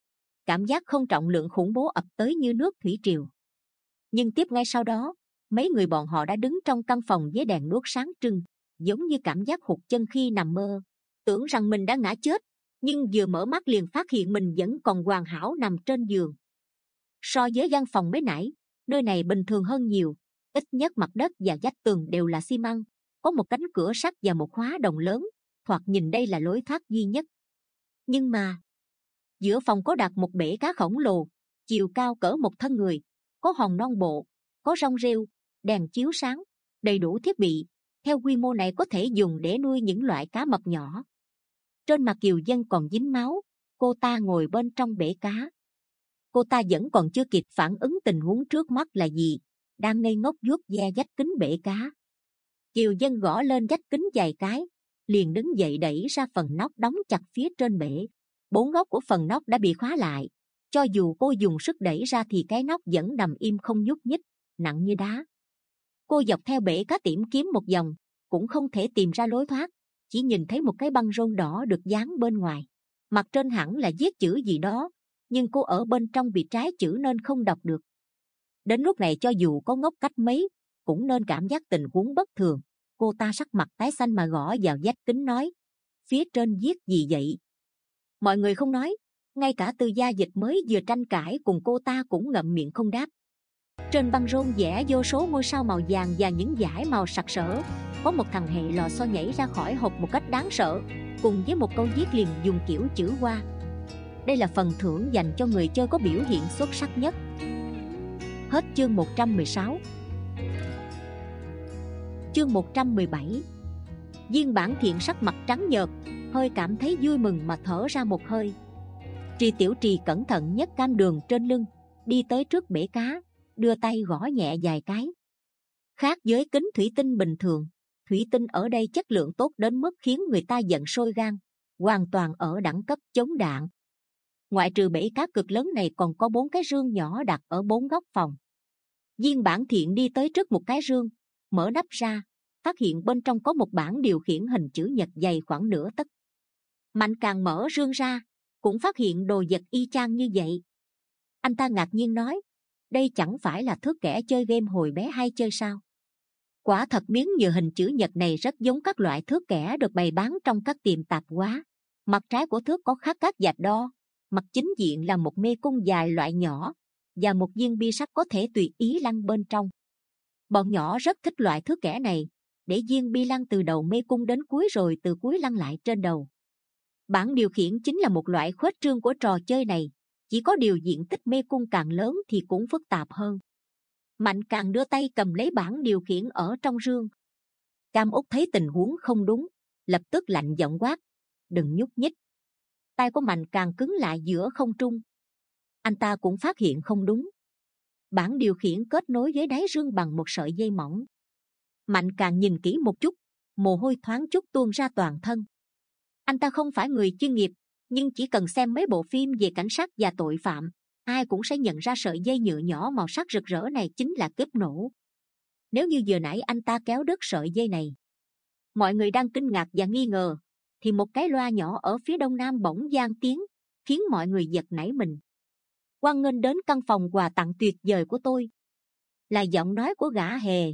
Cảm giác không trọng lượng khủng bố ập tới như nước thủy triều. Nhưng tiếp ngay sau đó, mấy người bọn họ đã đứng trong căn phòng với đèn đuốc sáng trưng, giống như cảm giác hụt chân khi nằm mơ, tưởng rằng mình đã ngã chết, nhưng vừa mở mắt liền phát hiện mình vẫn còn hoàn hảo nằm trên giường. So với gian phòng mới nãy, nơi này bình thường hơn nhiều, ít nhất mặt đất và vách tường đều là xi măng, có một cánh cửa sắt và một khóa đồng lớn, thoạt nhìn đây là lối thoát duy nhất. Nhưng mà giữa phòng có đặt một bể cá khổng lồ, chiều cao cỡ một thân người, có hòn non bộ, có rong rêu, đèn chiếu sáng, đầy đủ thiết bị. Theo quy mô này có thể dùng để nuôi những loại cá mập nhỏ. Trên mặt Kiều Dân còn dính máu, cô ta ngồi bên trong bể cá. Cô ta vẫn còn chưa kịp phản ứng tình huống trước mắt là gì, đang ngây ngốc vuốt ve vách kính bể cá. Kiều Dân gõ lên vách kính vài cái, liền đứng dậy đẩy ra phần nóc đóng chặt phía trên bể. Bốn góc của phần nóc đã bị khóa lại, cho dù cô dùng sức đẩy ra thì cái nóc vẫn nằm im không nhúc nhích, nặng như đá. Cô dọc theo bể cá tìm kiếm một vòng, cũng không thể tìm ra lối thoát, chỉ nhìn thấy một cái băng rôn đỏ được dán bên ngoài. Mặt trên hẳn là viết chữ gì đó, nhưng cô ở bên trong bị trái chữ nên không đọc được. Đến lúc này cho dù có ngốc cách mấy, cũng nên cảm giác tình huống bất thường. Cô ta sắc mặt tái xanh mà gõ vào vách kính nói, phía trên viết gì vậy? Mọi người không nói, ngay cả Từ Gia Dịch mới vừa tranh cãi cùng cô ta cũng ngậm miệng không đáp. Trên băng rôn vẽ vô số ngôi sao màu vàng và những dải màu sặc sỡ. Có một thằng hệ lò xo nhảy ra khỏi hộp một cách đáng sợ, cùng với một câu viết liền dùng kiểu chữ Hoa. Đây là phần thưởng dành cho người chơi có biểu hiện xuất sắc nhất. Hết chương một trăm mười sáu. Chương một trăm mười bảy. Viên Bản Thiện sắc mặt trắng nhợt, hơi cảm thấy vui mừng mà thở ra một hơi. Trì Tiểu Trì cẩn thận nhấc cam đường trên lưng, đi tới trước bể cá, đưa tay gõ nhẹ vài cái. Khác với kính thủy tinh bình thường, thủy tinh ở đây chất lượng tốt đến mức khiến người ta giận sôi gan, hoàn toàn ở đẳng cấp chống đạn. Ngoại trừ bể cá cực lớn này còn có bốn cái rương nhỏ đặt ở bốn góc phòng. Viên Bản Thiện đi tới trước một cái rương, mở nắp ra, phát hiện bên trong có một bảng điều khiển hình chữ nhật dày khoảng nửa tấc. Mạnh càng mở rương ra, cũng phát hiện đồ vật y chang như vậy. Anh ta ngạc nhiên nói, đây chẳng phải là thước kẻ chơi game hồi bé hay chơi sao? Quả thật miếng nhựa hình chữ nhật này rất giống các loại thước kẻ được bày bán trong các tiệm tạp hóa. Mặt trái của thước có khắc các vạch đo, mặt chính diện là một mê cung dài loại nhỏ và một viên bi sắt có thể tùy ý lăn bên trong. Bọn nhỏ rất thích loại thước kẻ này, để viên bi lăn từ đầu mê cung đến cuối rồi từ cuối lăn lại trên đầu. Bảng điều khiển chính là một loại khuếch trương của trò chơi này, chỉ có điều diện tích mê cung càng lớn thì cũng phức tạp hơn. Mạnh càng đưa tay cầm lấy bảng điều khiển ở trong rương. Cam Úc thấy tình huống không đúng, lập tức lạnh giọng quát, đừng nhúc nhích. Tay của Mạnh càng cứng lại giữa không trung. Anh ta cũng phát hiện không đúng. Bảng điều khiển kết nối với đáy rương bằng một sợi dây mỏng. Mạnh càng nhìn kỹ một chút, mồ hôi thoáng chút tuôn ra toàn thân. Anh ta không phải người chuyên nghiệp, nhưng chỉ cần xem mấy bộ phim về cảnh sát và tội phạm, ai cũng sẽ nhận ra sợi dây nhựa nhỏ màu sắc rực rỡ này chính là kiếp nổ. Nếu như vừa nãy anh ta kéo đứt sợi dây này, mọi người đang kinh ngạc và nghi ngờ, thì một cái loa nhỏ ở phía đông nam bỗng vang tiếng, khiến mọi người giật nảy mình. Hoan nghênh đến căn phòng quà tặng tuyệt vời của tôi, là giọng nói của gã hề.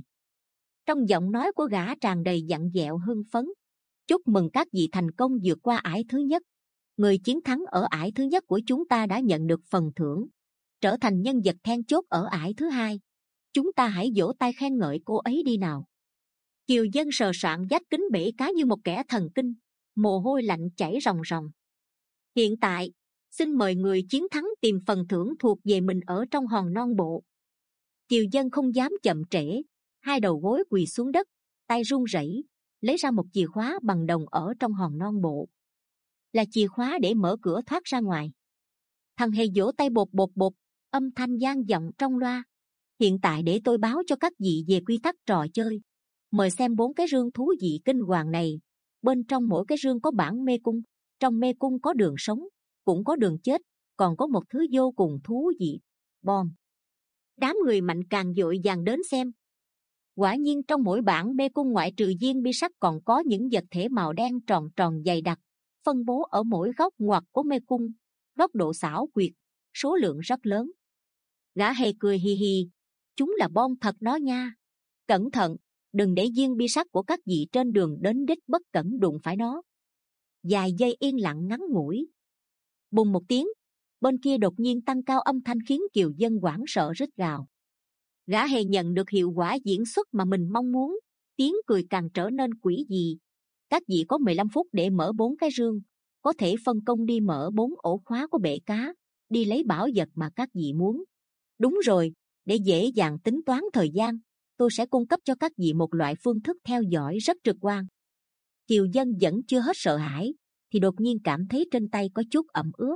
Trong giọng nói của gã tràn đầy dặn dẹo hưng phấn. Chúc mừng các vị thành công vượt qua ải thứ nhất. Người chiến thắng ở ải thứ nhất của chúng ta đã nhận được phần thưởng, trở thành nhân vật then chốt ở ải thứ hai. Chúng ta hãy vỗ tay khen ngợi cô ấy đi nào. Kiều Dân sờ soạng vách kính bể cá như một kẻ thần kinh, mồ hôi lạnh chảy ròng ròng. Hiện tại, xin mời người chiến thắng tìm phần thưởng thuộc về mình ở trong hòn non bộ. Kiều Dân không dám chậm trễ, hai đầu gối quỳ xuống đất, tay run rẩy, lấy ra một chìa khóa bằng đồng ở trong hòn non bộ. Là chìa khóa để mở cửa thoát ra ngoài. Thằng hề vỗ tay bột bột bột, âm thanh vang vọng trong loa. Hiện tại để tôi báo cho các vị về quy tắc trò chơi. Mời xem bốn cái rương thú vị kinh hoàng này, Bên trong mỗi cái rương có bản mê cung. Trong mê cung có đường sống, cũng có đường chết, còn có một thứ vô cùng thú vị: bom. Đám người Mạnh càng vội vàng đến xem. Quả nhiên trong mỗi bản mê cung ngoại trừ viên bi sắt còn có những vật thể màu đen tròn tròn dày đặc, phân bố ở mỗi góc ngoặt của mê cung, góc độ xảo quyệt, số lượng rất lớn. Gã hề cười hì hì: chúng là bom thật đó nha. Cẩn thận, đừng để viên bi sắt của các vị trên đường đến đích bất cẩn đụng phải nó. Vài giây yên lặng ngắn ngủi. Bùng một tiếng, bên kia đột nhiên tăng cao âm thanh khiến Kiều Dân hoảng sợ rít gào. Gã hề nhận được hiệu quả diễn xuất mà mình mong muốn, tiếng cười càng trở nên quỷ dị. Các vị có mười lăm phút để mở bốn cái rương, có thể phân công đi mở bốn ổ khóa của bể cá, đi lấy bảo vật mà các vị muốn. Đúng rồi, để dễ dàng tính toán thời gian, tôi sẽ cung cấp cho các vị một loại phương thức theo dõi rất trực quan. Kiều Dân vẫn chưa hết sợ hãi, thì đột nhiên cảm thấy trên tay có chút ẩm ướt.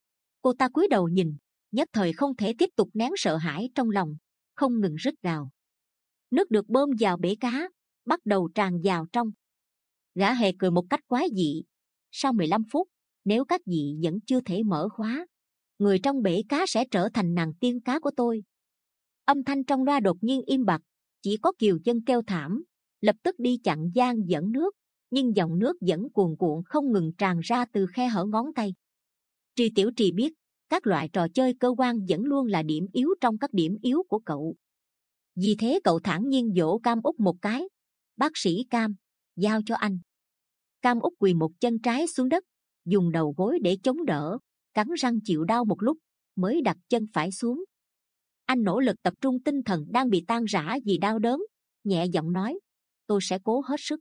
Cô ta cúi đầu nhìn, nhất thời không thể tiếp tục nén sợ hãi trong lòng, không ngừng rít gào. Nước được bơm vào bể cá, bắt đầu tràn vào trong. Gã hề cười một cách quái dị. Sau mười lăm phút, nếu các vị vẫn chưa thể mở khóa, người trong bể cá sẽ trở thành nàng tiên cá của tôi. Âm thanh trong loa đột nhiên im bặt, chỉ có Kiều Dân kêu thảm, lập tức đi chặn gian dẫn nước, nhưng dòng nước vẫn cuồn cuộn không ngừng tràn ra từ khe hở ngón tay. Tri Tiểu Trì biết, các loại trò chơi cơ quan vẫn luôn là điểm yếu trong các điểm yếu của cậu. Vì thế cậu thản nhiên vỗ Cam Úc một cái. Bác sĩ Cam, giao cho anh. Cam Úc quỳ một chân trái xuống đất, dùng đầu gối để chống đỡ, cắn răng chịu đau một lúc, mới đặt chân phải xuống. Anh nỗ lực tập trung tinh thần đang bị tan rã vì đau đớn, nhẹ giọng nói: tôi sẽ cố hết sức.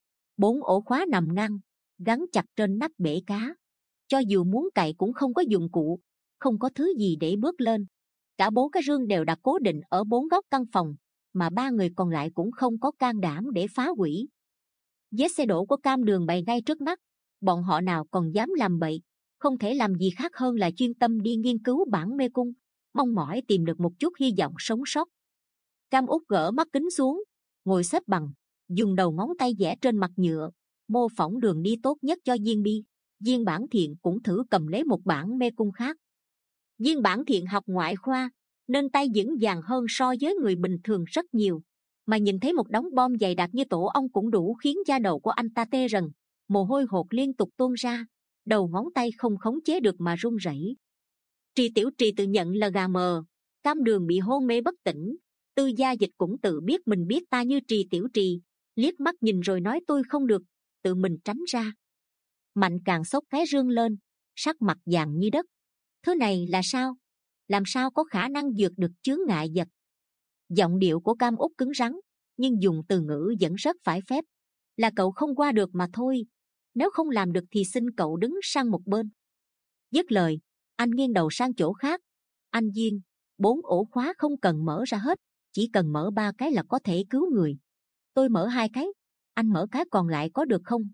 Bốn ổ khóa nằm ngang, gắn chặt trên nắp bể cá. Cho dù muốn cày cũng không có dụng cụ, không có thứ gì để bước lên. Cả bốn cái rương đều đặt cố định ở bốn góc căn phòng, mà ba người còn lại cũng không có can đảm để phá hủy. Vết xe đổ của Cam Đường bày ngay trước mắt, bọn họ nào còn dám làm bậy, không thể làm gì khác hơn là chuyên tâm đi nghiên cứu bản mê cung, mong mỏi tìm được một chút hy vọng sống sót. Cam Úc gỡ mắt kính xuống, ngồi xếp bằng, dùng đầu ngón tay vẽ trên mặt nhựa, mô phỏng đường đi tốt nhất cho Viên Bi. Viên Bản Thiện cũng thử cầm lấy một bản mê cung khác. Viên Bản Thiện học ngoại khoa nên tay vững vàng hơn so với người bình thường rất nhiều, mà nhìn thấy một đống bom dày đặc như tổ ong cũng đủ khiến da đầu của anh ta tê rần, mồ hôi hột liên tục tuôn ra, đầu ngón tay không khống chế được mà run rẩy. Tri Tiểu Trì tự nhận là gà mờ, Cam Đường bị hôn mê bất tỉnh, Tư Gia Dịch cũng tự biết mình biết ta như Trì Tiểu Trì, liếc mắt nhìn rồi nói tôi không được, tự mình tránh ra. Mạnh càng xốc cái rương lên, sắc mặt vàng như đất. Thứ này là sao? Làm sao có khả năng vượt được chướng ngại vật? Giọng điệu của Cam Úc cứng rắn, nhưng dùng từ ngữ vẫn rất phải phép. Là cậu không qua được mà thôi. Nếu không làm được thì xin cậu đứng sang một bên. Dứt lời, anh nghiêng đầu sang chỗ khác. Anh Viên, bốn ổ khóa không cần mở ra hết, chỉ cần mở ba cái là có thể cứu người. Tôi mở hai cái, anh mở cái còn lại có được không?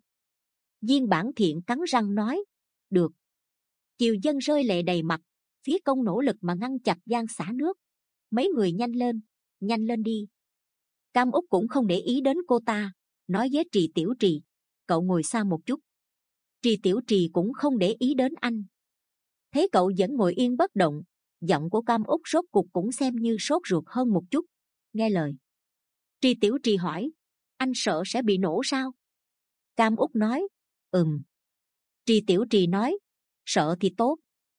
Viên Bản Thiện cắn răng nói: được. Kiều Dân rơi lệ đầy mặt, phí công nỗ lực mà ngăn chặt gian xả nước. Mấy người nhanh lên, nhanh lên đi. Cam Úc cũng không để ý đến cô ta, nói với Trì Tiểu Trì: cậu ngồi xa một chút. Trì Tiểu Trì cũng không để ý đến anh. Thấy cậu vẫn ngồi yên bất động, giọng của Cam Úc rốt cục cũng xem như sốt ruột hơn một chút. Nghe lời, Trì Tiểu Trì hỏi: anh sợ sẽ bị nổ sao? Cam Úc nói: ừm. Trì Tiểu Trì nói: sợ thì tốt.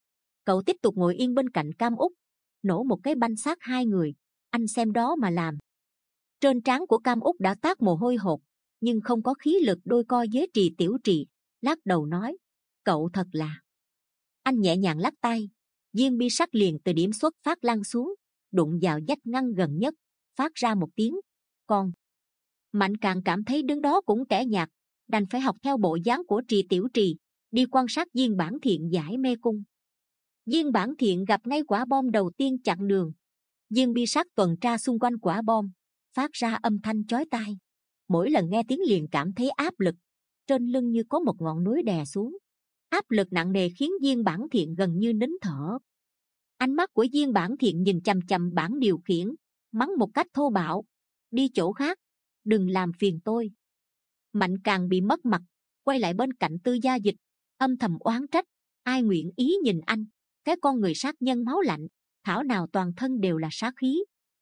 Cậu tiếp tục ngồi yên bên cạnh Cam Úc, nổ một cái banh xác hai người, anh xem đó mà làm. Trên trán của Cam Úc đã toát mồ hôi hột, nhưng không có khí lực đôi co với Trì Tiểu Trì, lắc đầu nói: cậu thật là. Anh nhẹ nhàng lắc tay, viên bi sắt liền từ điểm xuất phát lăn xuống, đụng vào vách ngăn gần nhất, phát ra một tiếng con. Mạnh càng cảm thấy đứng đó cũng tẻ nhạt, đành phải học theo bộ dáng của Trì Tiểu Trì, đi quan sát Viên Bản Thiện giải mê cung. Viên Bản Thiện gặp ngay quả bom đầu tiên chặn đường. Viên bi sắt tuần tra xung quanh quả bom, phát ra âm thanh chói tai. Mỗi lần nghe tiếng liền cảm thấy áp lực, trên lưng như có một ngọn núi đè xuống. Áp lực nặng nề khiến Viên Bản Thiện gần như nín thở. Ánh mắt của Viên Bản Thiện nhìn chằm chằm bảng điều khiển, mắng một cách thô bạo: đi chỗ khác, đừng làm phiền tôi. Mạnh càng bị mất mặt, quay lại bên cạnh Tư Gia Dịch, âm thầm oán trách: ai nguyện ý nhìn anh, cái con người sát nhân máu lạnh, thảo nào toàn thân đều là sát khí.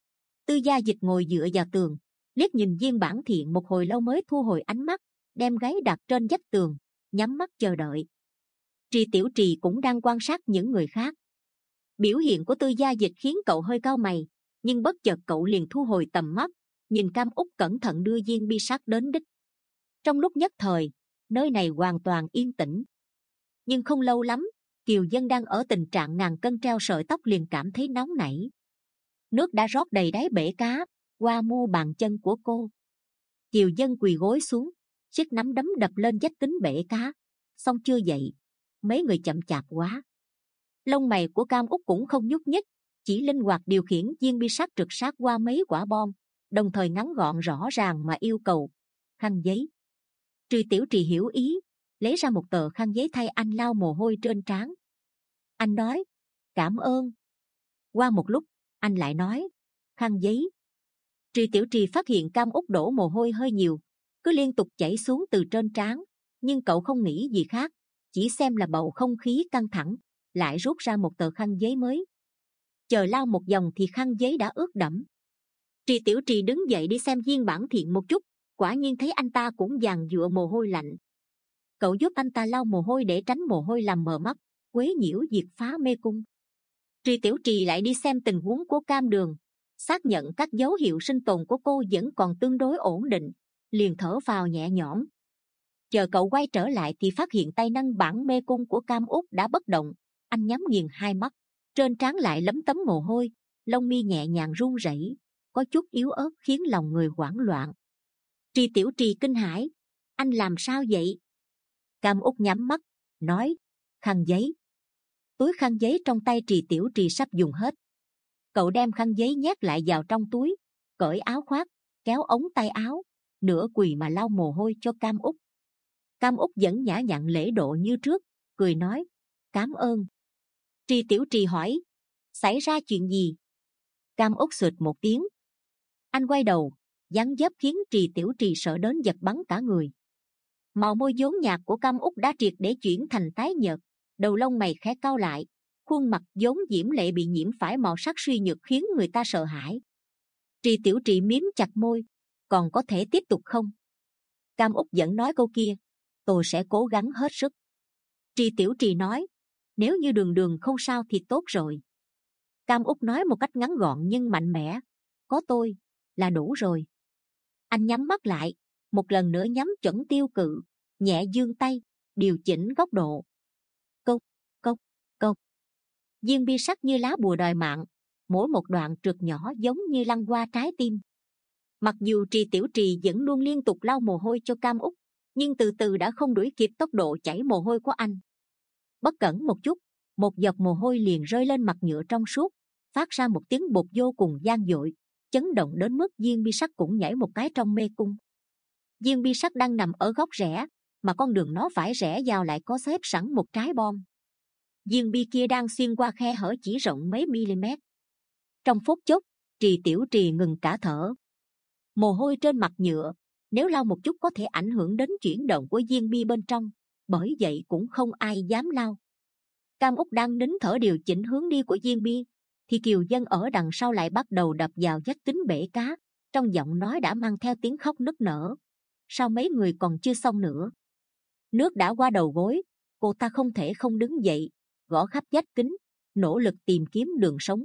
Tư Gia Dịch ngồi dựa vào tường, liếc nhìn Viên Bản Thiện một hồi lâu mới thu hồi ánh mắt, đem gáy đặt trên vách tường, nhắm mắt chờ đợi. Trì Tiểu Trì cũng đang quan sát những người khác. Biểu hiện của Tư Gia Dịch khiến cậu hơi cau mày, nhưng bất chợt cậu liền thu hồi tầm mắt, nhìn Cam Úc cẩn thận đưa viên bi sắt đến đích. Trong lúc nhất thời, nơi này hoàn toàn yên tĩnh. Nhưng không lâu lắm, Kiều Dân đang ở tình trạng ngàn cân treo sợi tóc liền cảm thấy nóng nảy. Nước đã rót đầy đáy bể cá, qua mu bàn chân của cô. Kiều Dân quỳ gối xuống, chiếc nắm đấm đập lên vách kính bể cá. Xong chưa dậy, mấy người chậm chạp quá. Lông mày của Cam Úc cũng không nhúc nhích, chỉ linh hoạt điều khiển viên bi sắt trực sát qua mấy quả bom, đồng thời ngắn gọn rõ ràng mà yêu cầu: khăn giấy. Trì Tiểu Trì hiểu ý, lấy ra một tờ khăn giấy thay anh lau mồ hôi trên trán. Anh nói: cảm ơn. Qua một lúc, anh lại nói: khăn giấy. Trì Tiểu Trì phát hiện Cam Úc đổ mồ hôi hơi nhiều, cứ liên tục chảy xuống từ trên trán, nhưng cậu không nghĩ gì khác, chỉ xem là bầu không khí căng thẳng, lại rút ra một tờ khăn giấy mới. Chờ lau một vòng thì khăn giấy đã ướt đẫm. Trì Tiểu Trì đứng dậy đi xem Viên Bản Thiện một chút, quả nhiên thấy anh ta cũng vàng dụa mồ hôi lạnh. Cậu giúp anh ta lau mồ hôi để tránh mồ hôi làm mờ mắt, quấy nhiễu việc phá mê cung. Trì Tiểu Trì lại đi xem tình huống của Cam Đường, xác nhận các dấu hiệu sinh tồn của cô vẫn còn tương đối ổn định, liền thở phào nhẹ nhõm. Chờ cậu quay trở lại thì phát hiện tay nâng bản mê cung của Cam Úc đã bất động. Anh nhắm nghiền hai mắt, trên trán lại lấm tấm mồ hôi, lông mi nhẹ nhàng run rẩy, có chút yếu ớt khiến lòng người hoảng loạn. Trì Tiểu Trì kinh hãi: anh làm sao vậy? Cam Úc nhắm mắt, nói: khăn giấy. Túi khăn giấy trong tay Trì Tiểu Trì sắp dùng hết. Cậu đem khăn giấy nhét lại vào trong túi, cởi áo khoác, kéo ống tay áo, nửa quỳ mà lau mồ hôi cho Cam Úc. Cam Úc vẫn nhã nhặn lễ độ như trước, cười nói: cảm ơn. Trì Tiểu Trì hỏi: xảy ra chuyện gì? Cam Úc sượt một tiếng. Anh quay đầu, dáng dấp khiến Trì Tiểu Trì sợ đến giật bắn cả người. Màu môi vốn nhạt của Cam Úc đã triệt để chuyển thành tái nhợt, đầu lông mày khẽ cau lại, khuôn mặt vốn diễm lệ bị nhiễm phải màu sắc suy nhược khiến người ta sợ hãi. Trì Tiểu Trì miếm chặt môi: còn có thể tiếp tục không? Cam Úc vẫn nói câu kia: tôi sẽ cố gắng hết sức. Trì Tiểu Trì nói: nếu như Đường Đường không sao thì tốt rồi. Cam Úc nói một cách ngắn gọn nhưng mạnh mẽ: có tôi là đủ rồi. Anh nhắm mắt lại, một lần nữa nhắm chuẩn tiêu cự, nhẹ giương tay, điều chỉnh góc độ. Cốc, cốc, cốc. Viên bi sắt như lá bùa đòi mạng, mỗi một đoạn trượt nhỏ giống như lăn qua trái tim. Mặc dù Trì Tiểu Trì vẫn luôn liên tục lau mồ hôi cho Cam Úc, nhưng từ từ đã không đuổi kịp tốc độ chảy mồ hôi của anh. Bất cẩn một chút, một giọt mồ hôi liền rơi lên mặt nhựa trong suốt, phát ra một tiếng bột vô cùng vang dội, chấn động đến mức viên bi sắt cũng nhảy một cái trong mê cung. Viên bi sắt đang nằm ở góc rẽ, mà con đường nó phải rẽ vào lại có xếp sẵn một trái bom. Viên bi kia đang xuyên qua khe hở chỉ rộng mấy mm. Trong phút chốc, Trì Tiểu Trì ngừng cả thở. Mồ hôi trên mặt nhựa, nếu lau một chút có thể ảnh hưởng đến chuyển động của viên bi bên trong, bởi vậy cũng không ai dám lau. Cam Úc đang nín thở điều chỉnh hướng đi của viên bi, thì Kiều Dân ở đằng sau lại bắt đầu đập vào vách kính bể cá, trong giọng nói đã mang theo tiếng khóc nức nở. Sao mấy người còn chưa xong nữa? Nước đã qua đầu gối, cô ta không thể không đứng dậy, gõ khắp vách kính, nỗ lực tìm kiếm đường sống.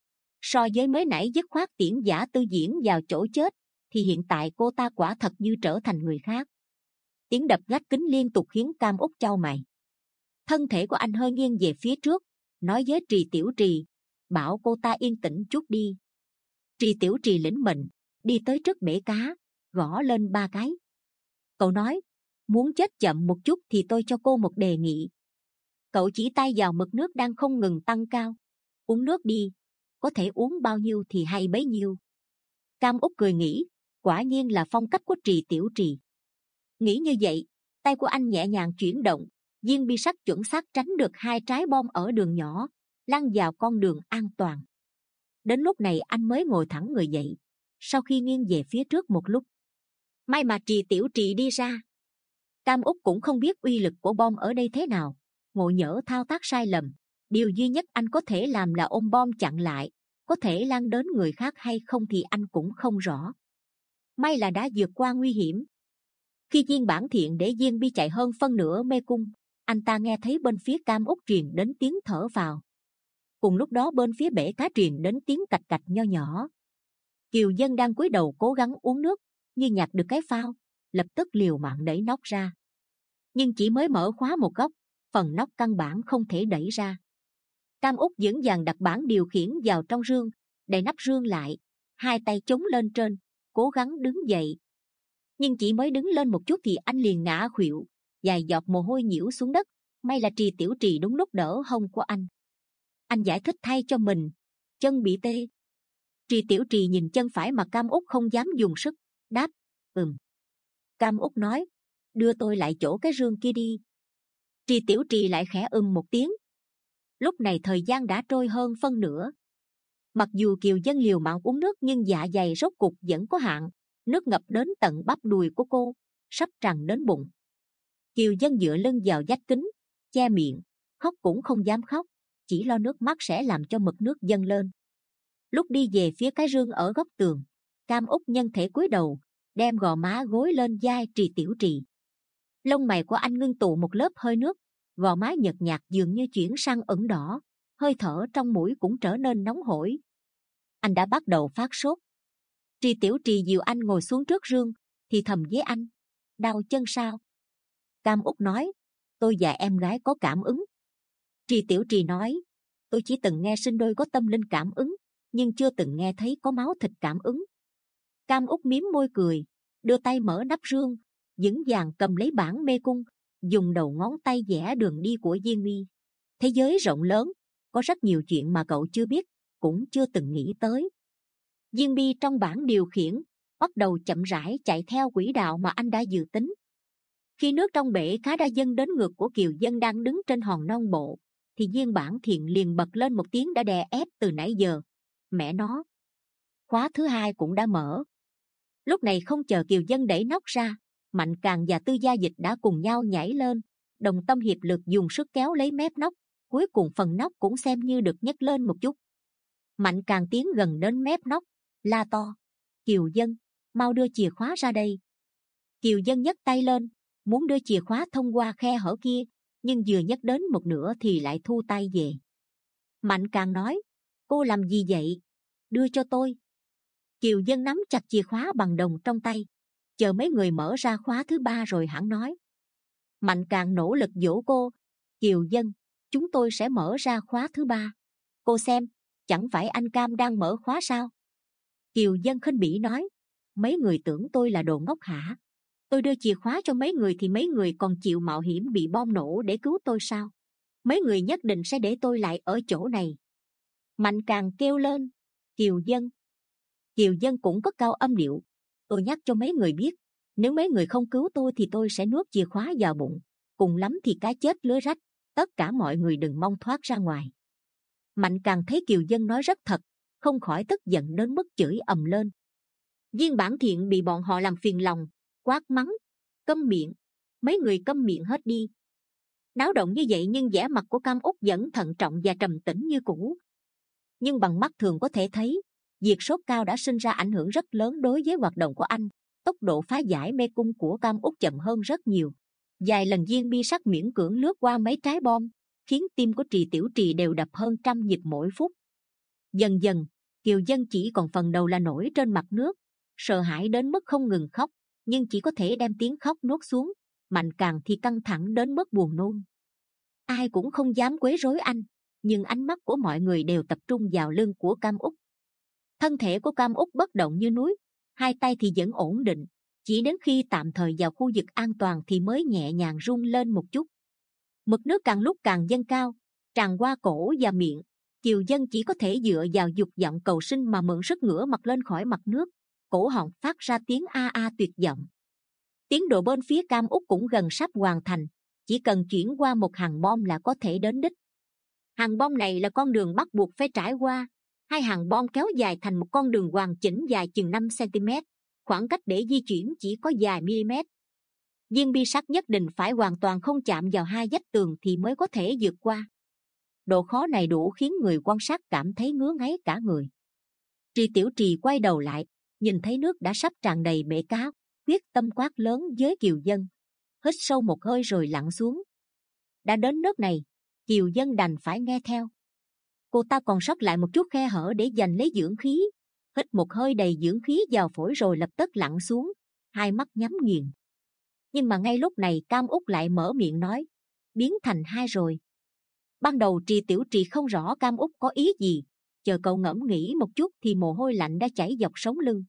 So với mới nãy dứt khoát tiễn giả Tư Diễn vào chỗ chết, thì hiện tại cô ta quả thật như trở thành người khác. Tiếng đập vách kính liên tục khiến Cam Úc chau mày. Thân thể của anh hơi nghiêng về phía trước, nói với Trì Tiểu Trì: bảo cô ta yên tĩnh chút đi. Trì Tiểu Trì lĩnh mệnh, đi tới trước bể cá, gõ lên ba cái. Cậu nói: muốn chết chậm một chút thì tôi cho cô một đề nghị. Cậu chỉ tay vào mực nước đang không ngừng tăng cao. Uống nước đi, có thể uống bao nhiêu thì hay bấy nhiêu. Cam Úc cười nghĩ, quả nhiên là phong cách của Trì Tiểu Trì. Nghĩ như vậy, tay của anh nhẹ nhàng chuyển động, viên bi sắt chuẩn xác tránh được hai trái bom ở đường nhỏ, lăn vào con đường an toàn. Đến lúc này anh mới ngồi thẳng người dậy, sau khi nghiêng về phía trước một lúc. May mà Trì Tiểu Trì đi ra. Cam Úc cũng không biết uy lực của bom ở đây thế nào, ngộ nhỡ thao tác sai lầm, điều duy nhất anh có thể làm là ôm bom chặn lại, có thể lan đến người khác hay không thì anh cũng không rõ. May là đã vượt qua nguy hiểm. Khi Viên Bản Thiện để Viên Bi chạy hơn phân nửa mê cung, anh ta nghe thấy bên phía Cam Úc truyền đến tiếng thở phào. Cùng lúc đó bên phía bể cá truyền đến tiếng cạch cạch nho nhỏ. Kiều Dân đang cúi đầu cố gắng uống nước, như nhặt được cái phao, lập tức liều mạng đẩy nóc ra. Nhưng chỉ mới mở khóa một góc, phần nóc căn bản không thể đẩy ra. Cam Úc vững vàng đặt bảng điều khiển vào trong rương, đậy nắp rương lại, hai tay chống lên trên, cố gắng đứng dậy. Nhưng chỉ mới đứng lên một chút thì anh liền ngã khuỵu, vài giọt mồ hôi nhiễu xuống đất. May là Trì Tiểu Trì đúng lúc đỡ hông của anh. Anh giải thích thay cho mình, chân bị tê. Trì Tiểu Trì nhìn chân phải mà Cam Úc không dám dùng sức, đáp, ừm. Cam Úc nói, đưa tôi lại chỗ cái rương kia đi. Trì Tiểu Trì lại khẽ ừm một tiếng. Lúc này thời gian đã trôi hơn phân nửa. Mặc dù Kiều Dân liều mạng uống nước nhưng dạ dày rốt cục vẫn có hạn, nước ngập đến tận bắp đùi của cô, sắp tràn đến bụng. Kiều Dân dựa lưng vào vách kính, che miệng, khóc cũng không dám khóc, chỉ lo nước mắt sẽ làm cho mực nước dâng lên. Lúc đi về phía cái rương ở góc tường, Cam Úc nhân thể cúi đầu, đem gò má gối lên vai Trì Tiểu Trì. Lông mày của anh ngưng tụ một lớp hơi nước, gò má nhợt nhạt dường như chuyển sang ửng đỏ, hơi thở trong mũi cũng trở nên nóng hổi. Anh đã bắt đầu phát sốt. Trì Tiểu Trì dìu anh ngồi xuống trước rương, thì thầm với anh, đau chân sao? Cam Úc nói, tôi và em gái có cảm ứng. Trì Tiểu Trì nói, tôi chỉ từng nghe sinh đôi có tâm linh cảm ứng, nhưng chưa từng nghe thấy có máu thịt cảm ứng. Cam Úc mím môi cười, đưa tay mở nắp rương, vững vàng cầm lấy bảng mê cung, dùng đầu ngón tay vẽ đường đi của Viên Bi. Thế giới rộng lớn, có rất nhiều chuyện mà cậu chưa biết, cũng chưa từng nghĩ tới. Viên Bi trong bảng điều khiển bắt đầu chậm rãi chạy theo quỹ đạo mà anh đã dự tính. Khi nước trong bể cá đã dâng đến ngực của Kiều Dân đang đứng trên hòn non bộ, thì Viên Bản Thiện liền bật lên một tiếng đã đè ép từ nãy giờ. Mẹ nó! Khóa thứ hai cũng đã mở. Lúc này không chờ Kiều Dân đẩy nóc ra, Mạnh Càng và Tư Gia Dịch đã cùng nhau nhảy lên, đồng tâm hiệp lực dùng sức kéo lấy mép nóc. Cuối cùng phần nóc cũng xem như được nhấc lên một chút. Mạnh Càng tiến gần đến mép nóc, la to, Kiều Dân, mau đưa chìa khóa ra đây. Kiều Dân nhấc tay lên, muốn đưa chìa khóa thông qua khe hở kia, nhưng vừa nhấc đến một nửa thì lại thu tay về. Mạnh Càng nói, cô làm gì vậy? Đưa cho tôi. Kiều Dân nắm chặt chìa khóa bằng đồng trong tay, chờ mấy người mở ra khóa thứ ba rồi hẳn nói. Mạnh Càng nỗ lực dỗ cô, Kiều Dân, chúng tôi sẽ mở ra khóa thứ ba. Cô xem, chẳng phải anh Cam đang mở khóa sao? Kiều Dân khinh bỉ nói, mấy người tưởng tôi là đồ ngốc hả? Tôi đưa chìa khóa cho mấy người thì mấy người còn chịu mạo hiểm bị bom nổ để cứu tôi sao? Mấy người nhất định sẽ để tôi lại ở chỗ này. Mạnh Càng kêu lên, Kiều Dân. Kiều Dân cũng cất cao âm điệu, tôi nhắc cho mấy người biết, nếu mấy người không cứu tôi thì tôi sẽ nuốt chìa khóa vào bụng, cùng lắm thì cá chết lưới rách, tất cả mọi người đừng mong thoát ra ngoài. Mạnh Càng thấy Kiều Dân nói rất thật, không khỏi tức giận đến mức chửi ầm lên. Viên Bản Thiện bị bọn họ làm phiền lòng, quát mắng, câm miệng, mấy người câm miệng hết đi. Náo động như vậy nhưng vẻ mặt của Cam Úc vẫn thận trọng và trầm tĩnh như cũ. Nhưng bằng mắt thường có thể thấy, việc sốt cao đã sinh ra ảnh hưởng rất lớn đối với hoạt động của anh. Tốc độ phá giải mê cung của Cam Úc chậm hơn rất nhiều. Vài lần Viên Bi sắt miễn cưỡng lướt qua mấy trái bom, khiến tim của Trì Tiểu Trì đều đập hơn trăm nhịp mỗi phút. Dần dần, Kiều Dân chỉ còn phần đầu là nổi trên mặt nước, sợ hãi đến mức không ngừng khóc, nhưng chỉ có thể đem tiếng khóc nuốt xuống. Mạnh Càng thì căng thẳng đến mức buồn nôn. Ai cũng không dám quấy rối anh, nhưng ánh mắt của mọi người đều tập trung vào lưng của Cam Úc. Thân thể của Cam Úc bất động như núi, hai tay thì vẫn ổn định, chỉ đến khi tạm thời vào khu vực an toàn thì mới nhẹ nhàng rung lên một chút. Mực nước càng lúc càng dâng cao, tràn qua cổ và miệng. Kiều Dân chỉ có thể dựa vào dục vọng cầu sinh mà mượn sức ngửa mặt lên khỏi mặt nước, cổ họng phát ra tiếng a a tuyệt vọng. Tiến độ bên phía Cam Úc cũng gần sắp hoàn thành, chỉ cần chuyển qua một hàng bom là có thể đến đích. Hàng bom này là con đường bắt buộc phải trải qua. Hai hàng bom kéo dài thành một con đường hoàn chỉnh dài chừng năm xăng ti mét, khoảng cách để di chuyển chỉ có vài mm. Viên bi sắt nhất định phải hoàn toàn không chạm vào hai vách tường thì mới có thể vượt qua. Độ khó này đủ khiến người quan sát cảm thấy ngứa ngáy cả người. Tri Tiểu Trì quay đầu lại, nhìn thấy nước đã sắp tràn đầy bể cá, quyết tâm quát lớn với Kiều Dân. Hít sâu một hơi rồi lặn xuống. Đã đến nước này, Kiều Dân đành phải nghe theo. Cô ta còn sót lại một chút khe hở để giành lấy dưỡng khí. Hít một hơi đầy dưỡng khí vào phổi rồi lập tức lặn xuống, hai mắt nhắm nghiền. Nhưng mà ngay lúc này Cam Úc lại mở miệng nói, biến thành hai rồi. Ban đầu Tri Tiểu Trì không rõ Cam Úc có ý gì, chờ cậu ngẫm nghĩ một chút thì mồ hôi lạnh đã chảy dọc sống lưng.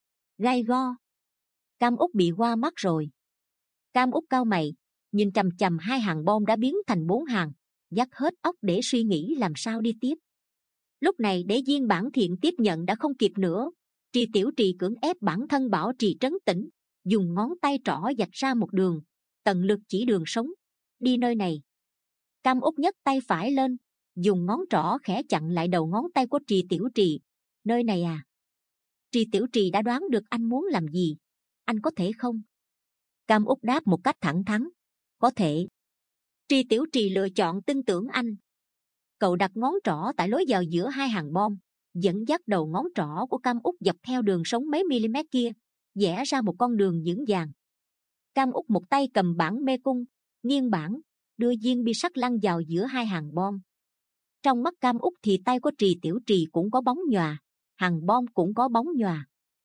Gai go. Cam Úc bị hoa mắt rồi. Cam Úc cau mày, nhìn chằm chằm hai hàng bom đã biến thành bốn hàng, dắt hết óc để suy nghĩ làm sao đi tiếp. Lúc này để Viên Bản Thiện tiếp nhận đã không kịp nữa. Tri Tiểu Trì cưỡng ép bản thân bảo trì trấn tĩnh, dùng ngón tay trỏ vạch ra một đường, tận lực chỉ đường sống. Đi nơi này. Cam Úc nhấc tay phải lên, dùng ngón trỏ khẽ chặn lại đầu ngón tay của Tri Tiểu Trì. Nơi này à? Tri Tiểu Trì đã đoán được anh muốn làm gì. Anh có thể không? Cam Úc đáp một cách thẳng thắn. Có thể. Tri Tiểu Trì lựa chọn tin tưởng anh. Cậu đặt ngón trỏ tại lối vào giữa hai hàng bom, dẫn dắt đầu ngón trỏ của Cam Úc dọc theo đường sống mấy mm kia, vẽ ra một con đường vững vàng. Cam Úc một tay cầm bản mê cung, nghiêng bản, đưa viên bi sắt lăn vào giữa hai hàng bom. Trong mắt Cam Úc thì tay của Trì Tiểu Trì cũng có bóng nhòa, hàng bom cũng có bóng nhòa.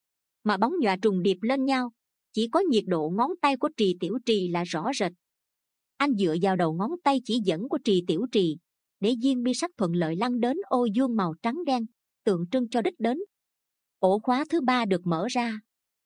Mà bóng nhòa trùng điệp lên nhau, chỉ có nhiệt độ ngón tay của Trì Tiểu Trì là rõ rệt. Anh dựa vào đầu ngón tay chỉ dẫn của Trì Tiểu Trì, để viên bi sắt thuận lợi lăn đến ô vuông màu trắng đen, tượng trưng cho đích đến. Ổ khóa thứ ba được mở ra.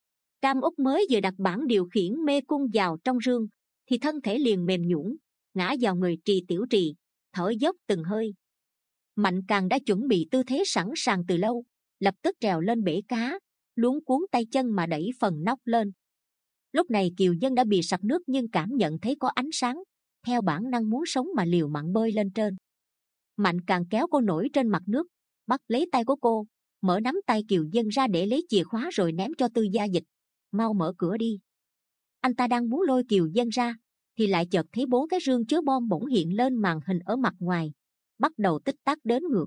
Cam Úc mới vừa đặt bảng điều khiển mê cung vào trong rương, thì thân thể liền mềm nhũn, ngã vào người Trì Tiểu Trì, thở dốc từng hơi. Mạnh Càng đã chuẩn bị tư thế sẵn sàng từ lâu, lập tức trèo lên bể cá, luống cuống tay chân mà đẩy phần nóc lên. Lúc này Kiều Dân đã bị sặc nước nhưng cảm nhận thấy có ánh sáng, theo bản năng muốn sống mà liều mạng bơi lên trên. Mạnh Càng kéo cô nổi trên mặt nước, bắt lấy tay của cô, mở nắm tay Kiều Dân ra để lấy chìa khóa rồi ném cho Tư Gia Dịch. Mau mở cửa đi. Anh ta đang muốn lôi Kiều Dân ra, thì lại chợt thấy bốn cái rương chứa bom bỗng hiện lên màn hình ở mặt ngoài, bắt đầu tích tắc đếm ngược.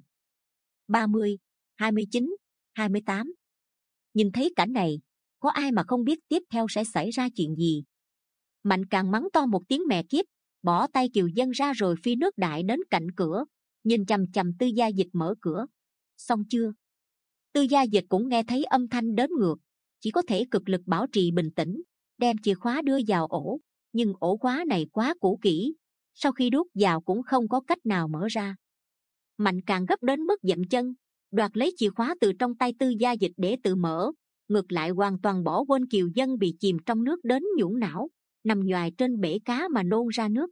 ba mươi, hai mươi chín, hai mươi tám. Nhìn thấy cảnh này, có ai mà không biết tiếp theo sẽ xảy ra chuyện gì. Mạnh Càng mắng to một tiếng mẹ kiếp, bỏ tay Kiều Dân ra rồi phi nước đại đến cạnh cửa, nhìn chằm chằm Tư Gia Dịch mở cửa. Xong chưa? Tư Gia Dịch cũng nghe thấy âm thanh đếm ngược, chỉ có thể cực lực bảo trì bình tĩnh, đem chìa khóa đưa vào ổ, nhưng ổ khóa này quá cũ kỹ, sau khi đút vào cũng không có cách nào mở ra. Mạnh Càng gấp đến mức dậm chân, đoạt lấy chìa khóa từ trong tay Tư Gia Dịch để tự mở, ngược lại hoàn toàn bỏ quên Kiều Dân bị chìm trong nước đến nhũn não, nằm nhoài trên bể cá mà nôn ra nước.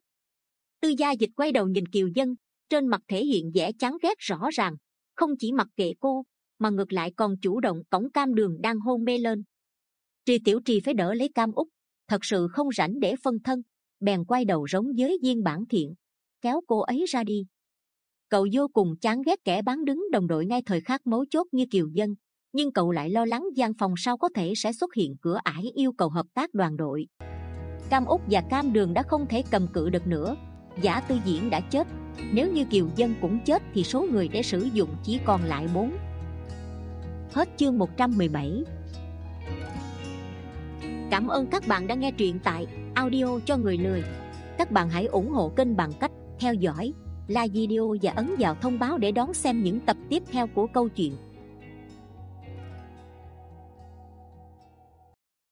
Tư Gia Dịch quay đầu nhìn Kiều Dân, trên mặt thể hiện vẻ chán ghét rõ ràng, không chỉ mặc kệ cô, mà ngược lại còn chủ động cõng Cam Đường đang hôn mê lên. Tri Tiểu Trì phải đỡ lấy Cam Úc, thật sự không rảnh để phân thân, bèn quay đầu rống với Viên Bản Thiện, kéo cô ấy ra đi. Cậu vô cùng chán ghét kẻ bán đứng đồng đội ngay thời khắc mấu chốt như Kiều Dân, nhưng cậu lại lo lắng gian phòng sau có thể sẽ xuất hiện cửa ải yêu cầu hợp tác đoàn đội. Cam Úc và Cam Đường đã không thể cầm cự được nữa, Giả Tư Diễn đã chết, nếu như Kiều Dân cũng chết thì số người để sử dụng chỉ còn lại bốn. Hết chương một trăm mười bảy. Cảm ơn các bạn đã nghe truyện tại Audio cho người lười. Các bạn hãy ủng hộ kênh bằng cách theo dõi, like video và ấn vào thông báo để đón xem những tập tiếp theo của câu chuyện.